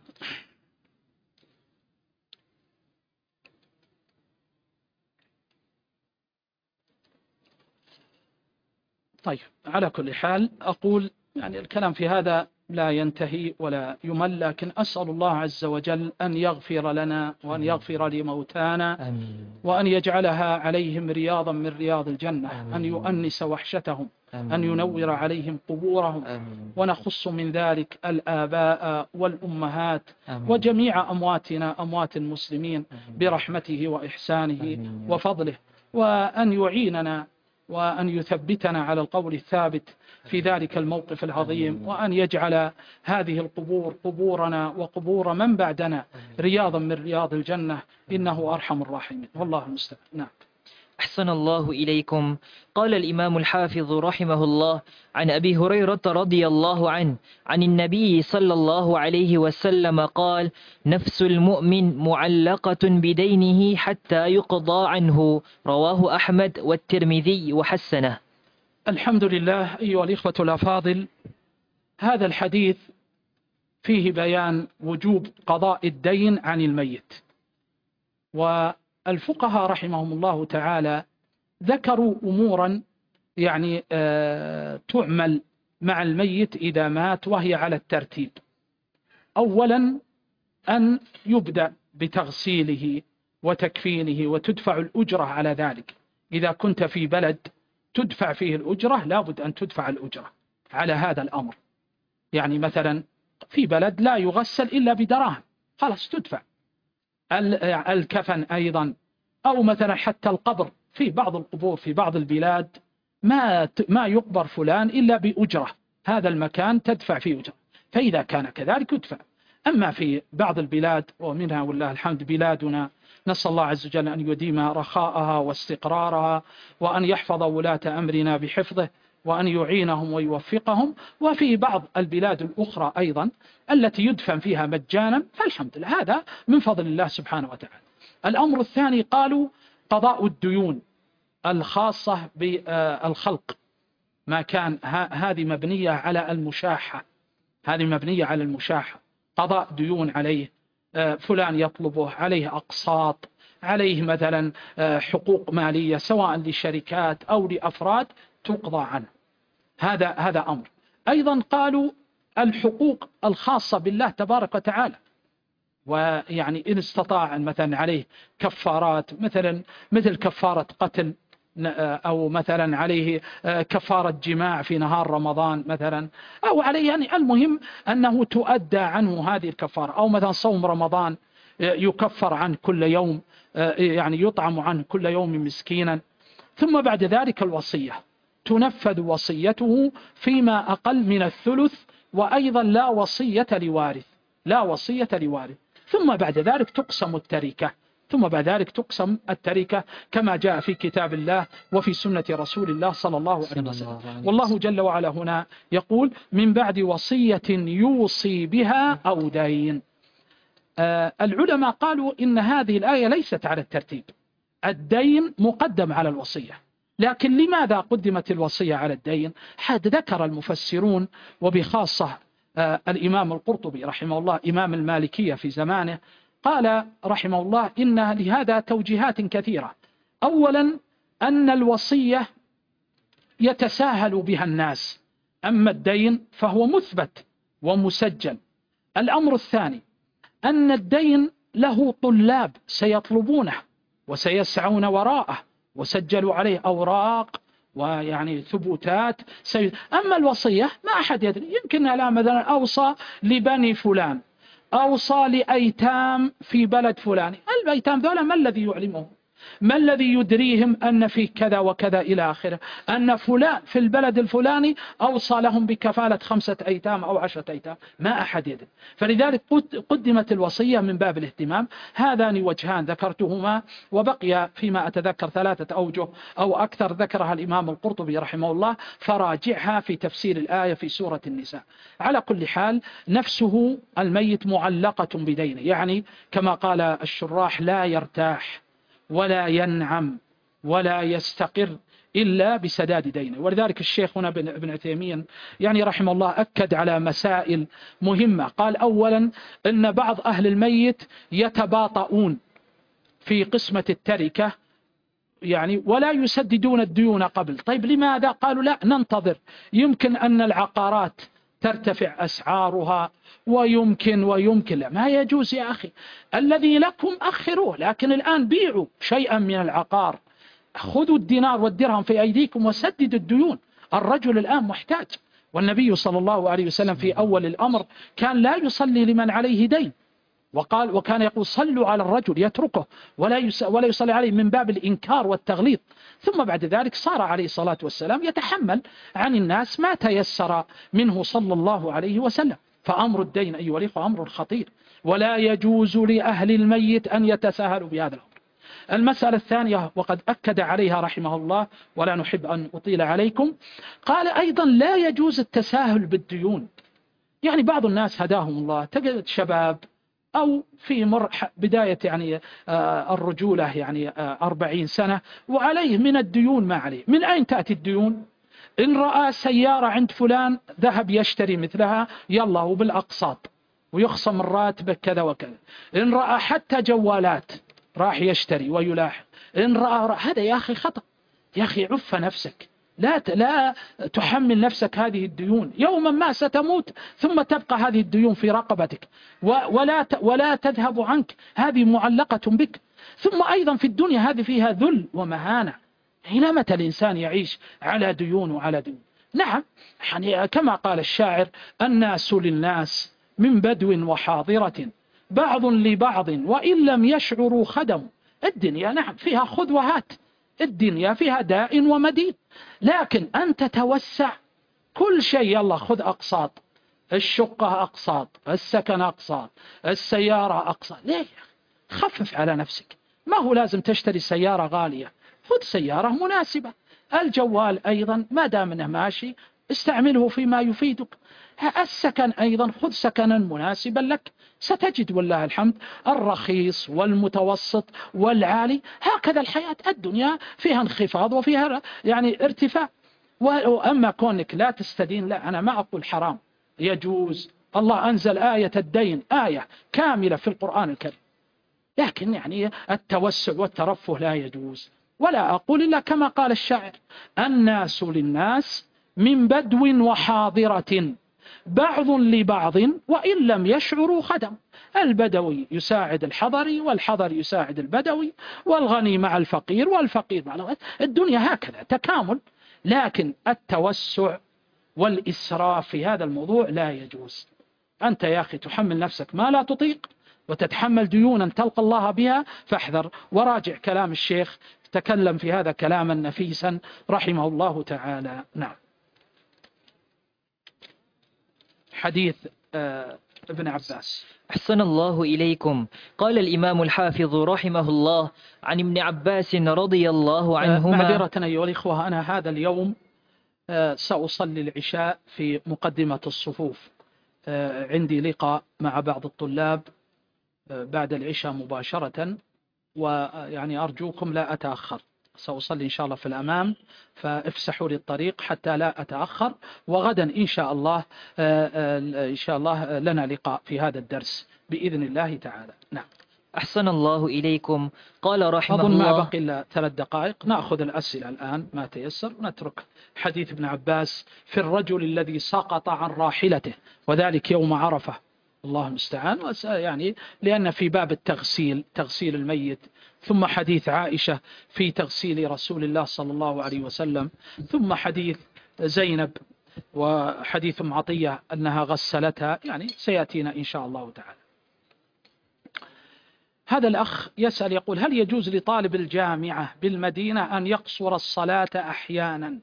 طيب على كل حال أقول يعني الكلام في هذا لا ينتهي ولا يمل، لكن أسأل الله عز وجل أن يغفر لنا وأن يغفر لموتانا آمين. وأن يجعلها عليهم رياضا من رياض الجنة، أن يؤنس وحشتهم أن ينور عليهم قبورهم. ونخص من ذلك الآباء والأمهات وجميع أمواتنا أموات المسلمين برحمته وإحسانه وفضله، وأن يعيننا وأن يثبتنا على القول الثابت في ذلك الموقف العظيم، وأن يجعل هذه القبور قبورنا وقبور من بعدنا رياضا من رياض الجنة، إنه أرحم الراحمين. والله المستعان. نعم. أحسن الله إليكم. قال الإمام الحافظ رحمه الله عن أبي هريرة رضي الله عنه عن النبي صلى الله عليه وسلم قال: نفس المؤمن معلقة بدينه حتى يقضى عنه. رواه أحمد والترمذي وحسنه. الحمد لله. أيها الإخوة الأفاضل، هذا الحديث فيه بيان وجوب قضاء الدين عن الميت، والفقهاء رحمهم الله تعالى ذكروا أمورا يعني تعمل مع الميت إذا مات، وهي على الترتيب. أولا أن يبدأ بتغسيله وتكفينه وتدفع الأجرة على ذلك. إذا كنت في بلد تدفع فيه الأجرة لابد أن تدفع الأجرة على هذا الأمر. يعني مثلا في بلد لا يغسل إلا بدراهم، خلاص تدفع. الكفن أيضا، أو مثلا حتى القبر، في بعض القبور في بعض البلاد ما يقبر فلان إلا بأجرة، هذا المكان تدفع فيه أجرة، فإذا كان كذلك يدفع. أما في بعض البلاد، ومنها والله الحمد بلادنا، نسأل الله عز وجل أن يديم رخاءها واستقرارها، وأن يحفظ ولاة أمرنا بحفظه، وأن يعينهم ويوفقهم. وفي بعض البلاد الأخرى أيضا التي يدفن فيها مجانا، فالحمد لله، هذا من فضل الله سبحانه وتعالى. الأمر الثاني قالوا قضاء الديون الخاصة بالخلق، ما كان هذه مبنية على المشاحة، هذه مبنية على المشاحة، قضاء ديون عليه، فلان يطلبه، عليه أقساط، عليه مثلا حقوق مالية سواء لشركات أو لأفراد تقضى عنه، هذا أمر. أيضا قالوا الحقوق الخاصة بالله تبارك وتعالى، ويعني إن استطاع مثلا عليه كفارات، مثل كفارة قتل، أو مثلا عليه كفارة جماع في نهار رمضان مثلا، أو عليه يعني المهم أنه تؤدى عنه هذه الكفارة، أو مثلا صوم رمضان يكفر عنه كل يوم، يعني يطعم عنه كل يوم مسكينا. ثم بعد ذلك الوصية، تنفذ وصيته فيما أقل من الثلث، وأيضا لا وصية لوارث، لا وصية لوارث. ثم بعد ذلك تقسم التركة، ثم بعد ذلك تقسم التركة كما جاء في كتاب الله وفي سنة رسول الله صلى الله عليه وسلم. والله جل وعلا هنا يقول: من بعد وصية يوصي بها أو دين. العلماء قالوا إن هذه الآية ليست على الترتيب، الدين مقدم على الوصية، لكن لماذا قدمت الوصية على الدين؟ ذكر المفسرون، وبخاصة الإمام القرطبي رحمه الله إمام المالكية في زمانه، قال رحمه الله إن لهذا توجيهات كثيرة. أولا أن الوصية يتساهل بها الناس، أما الدين فهو مثبت ومسجل. الأمر الثاني أن الدين له طلاب سيطلبونه وسيسعون وراءه، وسجلوا عليه أوراق ويعني ثبوتات. أما الوصية ما أحد يدري، يمكن لا مثلا أوصى لبني فلان، أوصى لأيتام في بلد فلاني، الأيتام ذولا ما الذي يعلمهم؟ ما الذي يدريهم أن في كذا وكذا إلى آخره، أن فلان في البلد الفلاني أوصى لهم بكفالة 5 أيتام أو 10 أيتام؟ ما أحد يدري. فلذلك قدمت الوصية من باب الاهتمام. هذان وجهان ذكرتهما، وبقي فيما أتذكر 3 أوجه أو أكثر ذكرها الإمام القرطبي رحمه الله، فراجعها في تفسير الآية في سورة النساء. على كل حال نفسه الميت معلقة بدينه، يعني كما قال الشراح لا يرتاح ولا ينعم ولا يستقر إلا بسداد دينه. ولذلك الشيخ هنا ابن عثيمين يعني رحمه الله أكد على مسائل مهمة. قال أولا إن بعض أهل الميت يتباطؤون في قسمة التركة، يعني ولا يسددون الديون قبل. طيب لماذا؟ قالوا لا ننتظر، يمكن أن العقارات ترتفع أسعارها، ويمكن لا، ما يجوز يا أخي، الذي لكم أخروه، لكن الآن بيعوا شيئا من العقار، خذوا الدينار والدرهم في أيديكم وسددوا الديون. الرجل الآن محتاج، والنبي صلى الله عليه وسلم في أول الأمر كان لا يصلي لمن عليه دين، وكان يقول صلوا على الرجل يتركه ولا يصلي عليه من باب الإنكار والتغليظ. ثم بعد ذلك صار عليه الصلاة والسلام يتحمل عن الناس ما تيسر منه صلى الله عليه وسلم. فأمر الدين أيها الإخوة أمر خطير، ولا يجوز لأهل الميت أن يتساهلوا بهذا الأمر. المسألة الثانية وقد أكد عليها رحمه الله ولا نحب أن أطيل عليكم، قال أيضا لا يجوز التساهل بالديون. يعني بعض الناس هداهم الله تجد شباب أو في بداية يعني الرجولة يعني 40 سنة وعليه من الديون ما عليه. من أين تأتي الديون؟ إن رأى سيارة عند فلان ذهب يشتري مثلها يلا وبالأقساط ويخصم الراتب كذا وكذا. إن رأى حتى جوالات راح يشتري ويلاحق. إن رأى هذا يا أخي خطأ. يا أخي عف نفسك، لا تحمل نفسك هذه الديون، يوما ما ستموت ثم تبقى هذه الديون في رقبتك ولا تذهب عنك، هذه معلقة بك. ثم أيضا في الدنيا هذه فيها ذل ومهانة، إلى متى الإنسان يعيش على ديون وعلى ديون؟ نعم، يعني كما قال الشاعر الناس للناس من بدو وحاضرة بعض لبعض وإن لم يشعروا خدم. الدنيا نعم فيها خذ وهات، الدنيا فيها داء ومدين، لكن أن تتوسع كل شيء يلا خذ أقساط، الشقة أقساط، السكن أقساط، السيارة أقساط. ليه؟ خفف على نفسك، ما هو لازم تشتري سيارة غالية، خذ سيارة مناسبة. الجوال أيضا ما دام انه ماشي استعمله فيما يفيدك. السكن أيضا خذ سكنا مناسبا لك، ستجد والله الحمد الرخيص والمتوسط والعالي. هكذا الحياة، الدنيا فيها انخفاض وفيها يعني ارتفاع. وأما كونك لا تستدين، لا، أنا ما أقول حرام، يجوز. الله أنزل آية الدين آية كاملة في القرآن الكريم، لكن يعني التوسع والترفه لا يجوز. ولا أقول إلا كما قال الشاعر الناس للناس من بدو وحاضرة بعض لبعض وإن لم يشعروا خدم. البدوي يساعد الحضري والحضري يساعد البدوي والغني مع الفقير والفقير مع الغني. الدنيا هكذا تكامل، لكن التوسع والإسراف في هذا الموضوع لا يجوز. أنت يا أخي تحمل نفسك ما لا تطيق وتتحمل ديونا تلقى الله بها، فاحذر وراجع كلام الشيخ، تكلم في هذا كلاما نفيسا رحمه الله تعالى. نعم. حديث ابن عباس. أحسن الله إليكم. قال الإمام الحافظ رحمه الله عن ابن عباس رضي الله عنهما. معذرة أيها الإخوة، أنا هذا اليوم سأصلي العشاء في مقدمة الصفوف، عندي لقاء مع بعض الطلاب بعد العشاء مباشرة، ويعني أرجوكم لا أتأخر، سأصلي إن شاء الله في الأمام، فافسحوا لي الطريق حتى لا أتأخر. وغدا إن شاء الله لنا لقاء في هذا الدرس بإذن الله تعالى. نعم. أحسن الله إليكم. قال رحمه أظن الله. ما بقي إلا 3 دقائق، نأخذ الأسئلة الآن ما تيسر ونترك حديث ابن عباس في الرجل الذي سقط عن راحلته وذلك يوم عرفة، الله المستعان. يعني لأن في باب التغسيل، تغسيل الميت، ثم حديث عائشة في تغسيل رسول الله صلى الله عليه وسلم، ثم حديث زينب وحديث عطية أنها غسلتها، يعني سيأتينا إن شاء الله تعالى. هذا الأخ يسأل يقول هل يجوز لطالب الجامعة بالمدينة أن يقصر الصلاة أحيانا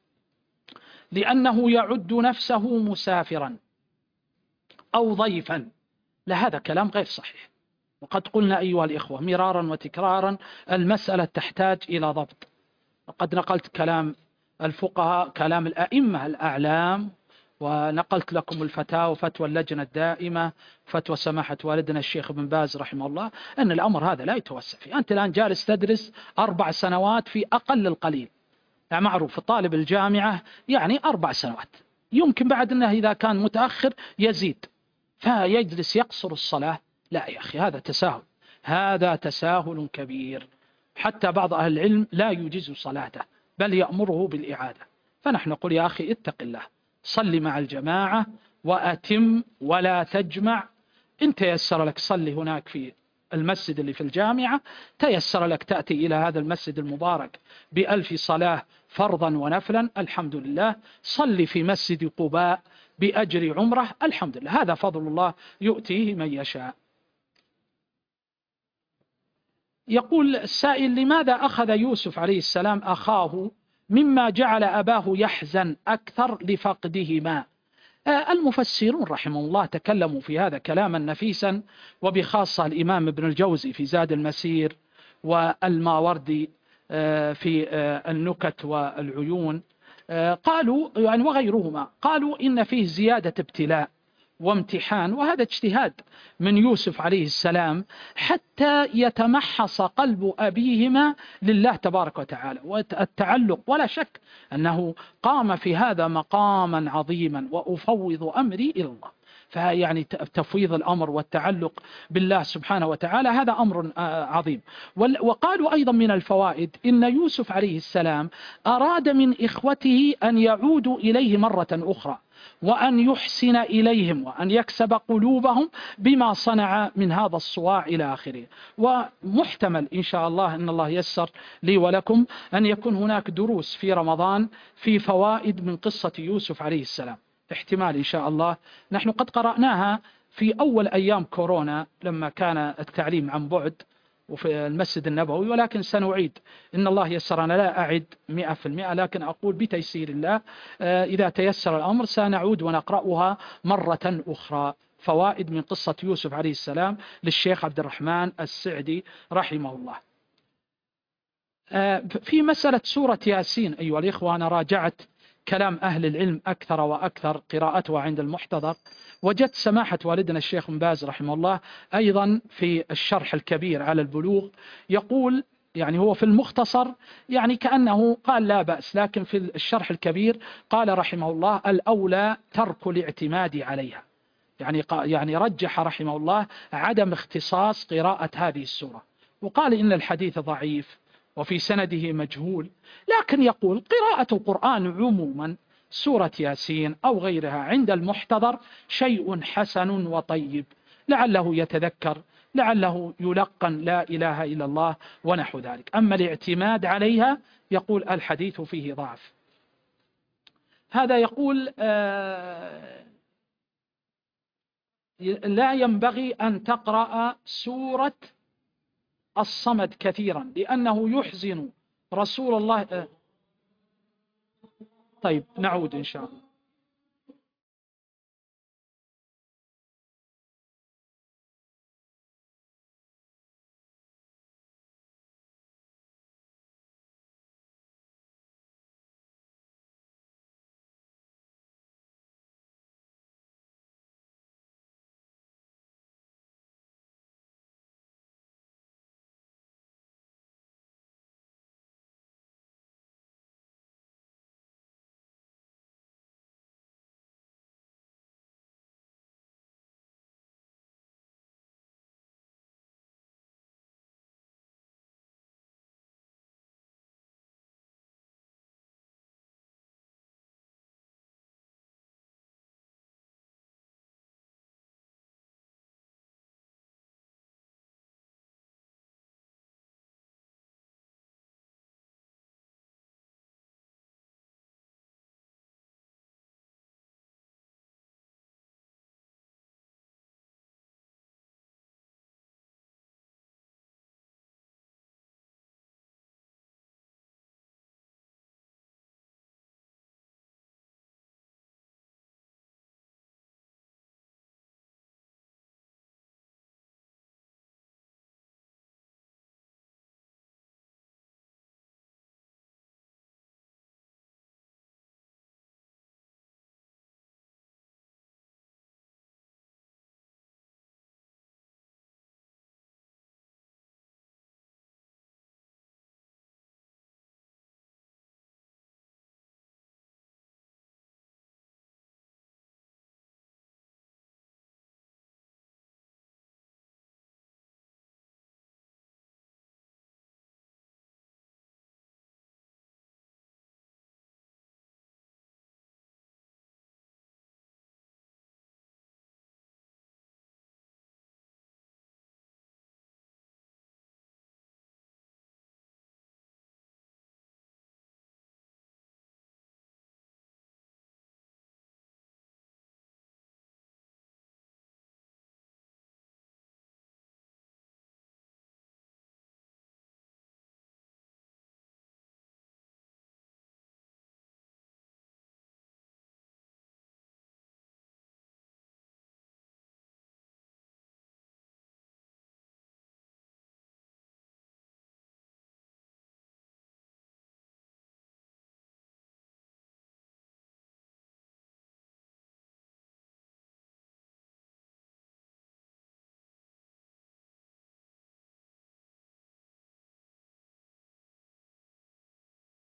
لأنه يعد نفسه مسافرا أو ضيفا؟ لهذا كلام غير صحيح، وقد قلنا أيها الإخوة مرارا وتكرارا المسألة تحتاج إلى ضبط. وقد نقلت كلام الفقهاء، كلام الأئمة الأعلام، ونقلت لكم الفتاوى وفتوى اللجنة الدائمة، فتوى سماحة والدنا الشيخ ابن باز رحمه الله، أن الأمر هذا لا يتوسع فيه. أنت الآن جالس تدرس 4 سنوات في أقل القليل، يعني معروف طالب الجامعة يعني 4 سنوات، يمكن بعد أنه إذا كان متأخر يزيد، فيجلس يقصر الصلاة. لا يا أخي، هذا تساهل، هذا تساهل كبير. حتى بعض أهل العلم لا يجيز صلاته بل يأمره بالإعادة. فنحن نقول يا أخي اتق الله، صلي مع الجماعة وأتم ولا تجمع. إن تيسر لك صلي هناك في المسجد اللي في الجامعة، تيسر لك تأتي إلى هذا المسجد المبارك ب1000 صلاة فرضا ونفلا، الحمد لله. صلي في مسجد قباء بأجر عمره، الحمد لله. هذا فضل الله يؤتيه من يشاء. يقول السائل: لماذا أخذ يوسف عليه السلام أخاه مما جعل أباه يحزن أكثر لفقدهما؟ المفسرون رحمه الله تكلموا في هذا كلاما نفيسا، وبخاصة الإمام ابن الجوزي في زاد المسير، والماوردي في النكت والعيون، قالوا يعني وغيرهما قالوا إن فيه زيادة ابتلاء وامتحان، وهذا اجتهاد من يوسف عليه السلام حتى يتمحص قلب أبيهما لله تبارك وتعالى والتعلق. ولا شك أنه قام في هذا مقاما عظيما، وأفوض أمري إلى الله. فيعني تفويض الأمر والتعلق بالله سبحانه وتعالى هذا أمر عظيم. وقالوا أيضا من الفوائد إن يوسف عليه السلام أراد من إخوته أن يعودوا إليه مرة أخرى، وأن يحسن إليهم، وأن يكسب قلوبهم بما صنع من هذا الصواع إلى آخره. ومحتمل إن شاء الله أن الله يسر لي ولكم أن يكون هناك دروس في رمضان في فوائد من قصة يوسف عليه السلام، احتمال إن شاء الله. نحن قد قرأناها في أول أيام كورونا لما كان التعليم عن بعد وفي المسجد النبوي، ولكن سنعيد إن الله يسر. أنا لا أعد 100%، لكن أقول بتيسير الله إذا تيسر الأمر سنعود ونقرأها مرة أخرى. فوائد من قصة يوسف عليه السلام للشيخ عبد الرحمن السعدي رحمه الله. في مسألة سورة ياسين أيها الإخوة، أنا راجعت كلام أهل العلم أكثر وأكثر قراءتها عند المحتضر، وجدت سماحة والدنا الشيخ بن باز رحمه الله أيضا في الشرح الكبير على البلوغ يقول، يعني هو في المختصر يعني كأنه قال لا بأس، لكن في الشرح الكبير قال رحمه الله الأولى ترك الاعتماد عليها. يعني رجح رحمه الله عدم اختصاص قراءة هذه السورة، وقال إن الحديث ضعيف وفي سنده مجهول، لكن يقول قراءة القرآن عموما سورة ياسين أو غيرها عند المحتضر شيء حسن وطيب، لعله يتذكر، لعله يلقن لا إله إلا الله ونحو ذلك. أما الاعتماد عليها يقول الحديث فيه ضعف. هذا يقول لا ينبغي أن تقرأ سورة الصمد كثيرا لأنه يحزن رسول الله. طيب نعود إن شاء الله.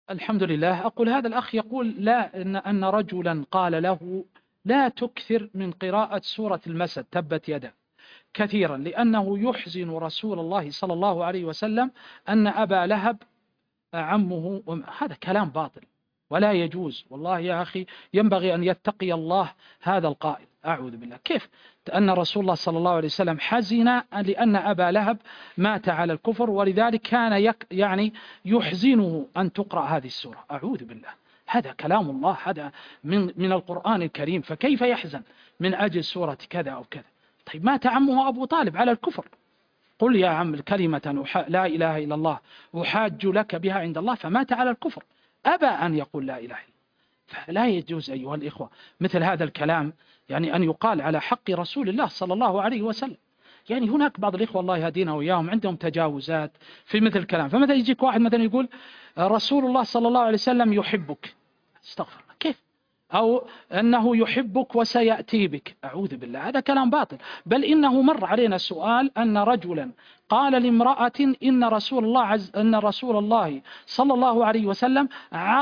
الحمد لله. أقول هذا الأخ يقول لا أن رجلا قال له لا تكثر من قراءة سورة المسد تبت يدا كثيرا لأنه يحزن رسول الله صلى الله عليه وسلم أن أبا لهب عمه. هذا كلام باطل ولا يجوز. والله يا أخي ينبغي أن يتقي الله هذا القائل. أعوذ بالله. كيف أن رسول الله صلى الله عليه وسلم حزن لأن أبا لهب مات على الكفر ولذلك كان يعني يحزنه أن تقرأ هذه السورة؟ أعوذ بالله. هذا كلام الله، هذا من القرآن الكريم، فكيف يحزن من أجل سورة كذا أو كذا؟ طيب مات عمه أبو طالب على الكفر، قل يا عم الكلمة لا إله إلا الله أحاج لك بها عند الله، فمات على الكفر أبى أن يقول لا إله إلا الله. فلا يجوز أيها الإخوة مثل هذا الكلام يعني أن يقال على حق رسول الله صلى الله عليه وسلم. يعني هناك بعض الإخوة الله يهدينا وإياهم عندهم تجاوزات في مثل الكلام. فمثلا يجيك واحد مثلا يقول رسول الله صلى الله عليه وسلم يحبك، استغفر الله، كيف؟ أو أنه يحبك وسيأتي بك، أعوذ بالله، هذا كلام باطل. بل إنه مر علينا سؤال أن رجلا قال لامرأة إن رسول الله صلى الله عليه وسلم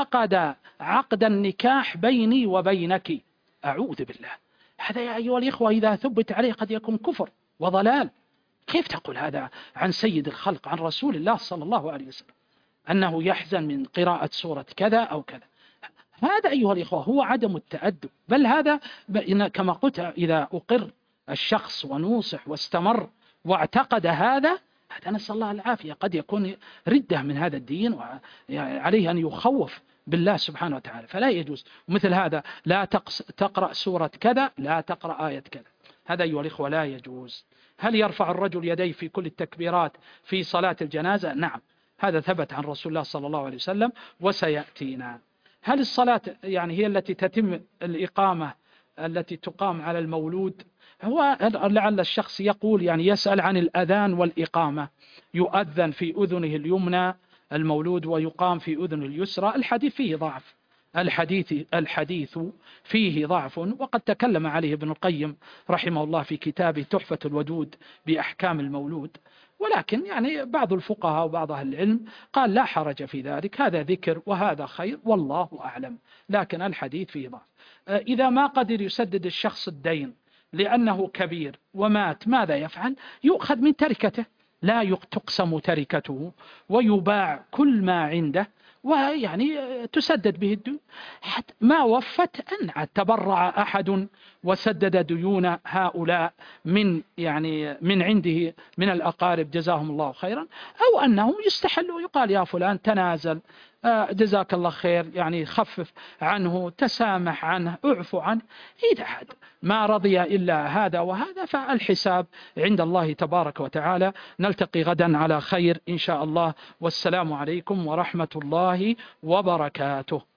عقد النكاح بيني وبينك، أعوذ بالله. هذا يا أيها الإخوة إذا ثبت عليه قد يكون كفر وضلال. كيف تقول هذا عن سيد الخلق عن رسول الله صلى الله عليه وسلم أنه يحزن من قراءة سورة كذا أو كذا؟ هذا أيها الإخوة هو عدم التأدب. بل هذا كما قلت إذا أقر الشخص ونوصح واستمر واعتقد هذا نسأل الله العافية قد يكون ردة من هذا الدين وعليه أن يخوف بالله سبحانه وتعالى. فلا يجوز مثل هذا، لا تقرأ سورة كذا، لا تقرأ آية كذا، هذا أيها الإخوة لا يجوز. هل يرفع الرجل يديه في كل التكبيرات في صلاة الجنازة؟ نعم، هذا ثبت عن رسول الله صلى الله عليه وسلم وسيأتينا. هل الصلاة يعني هي التي تتم الإقامة التي تقام على المولود؟ هو لعل الشخص يقول يعني يسأل عن الأذان والإقامة، يؤذن في أذنه اليمنى المولود ويقام في أذنه اليسرى. الحديث فيه ضعف، الحديث فيه ضعف، وقد تكلم عليه ابن القيم رحمه الله في كتابه تحفة الودود بأحكام المولود. ولكن يعني بعض الفقهاء وبعض أهل العلم قال لا حرج في ذلك، هذا ذكر وهذا خير والله أعلم، لكن الحديث فيه ضعف. إذا ما قدر يسدد الشخص الدين لأنه كبير ومات ماذا يفعل؟ يؤخذ من تركته، لا تقسم تركته ويباع كل ما عنده ويعني تسدد به الديون. حتى ما وفت أن تبرع أحد وسدد ديون هؤلاء من عنده من الأقارب جزاهم الله خيرا، أو أنه يستحل ويقال يا فلان تنازل جزاك الله خير، يعني خفف عنه، تسامح عنه، اعفو عنه. إذا ما رضي إلا هذا وهذا فالحساب عند الله تبارك وتعالى. نلتقي غدا على خير إن شاء الله، والسلام عليكم ورحمة الله وبركاته.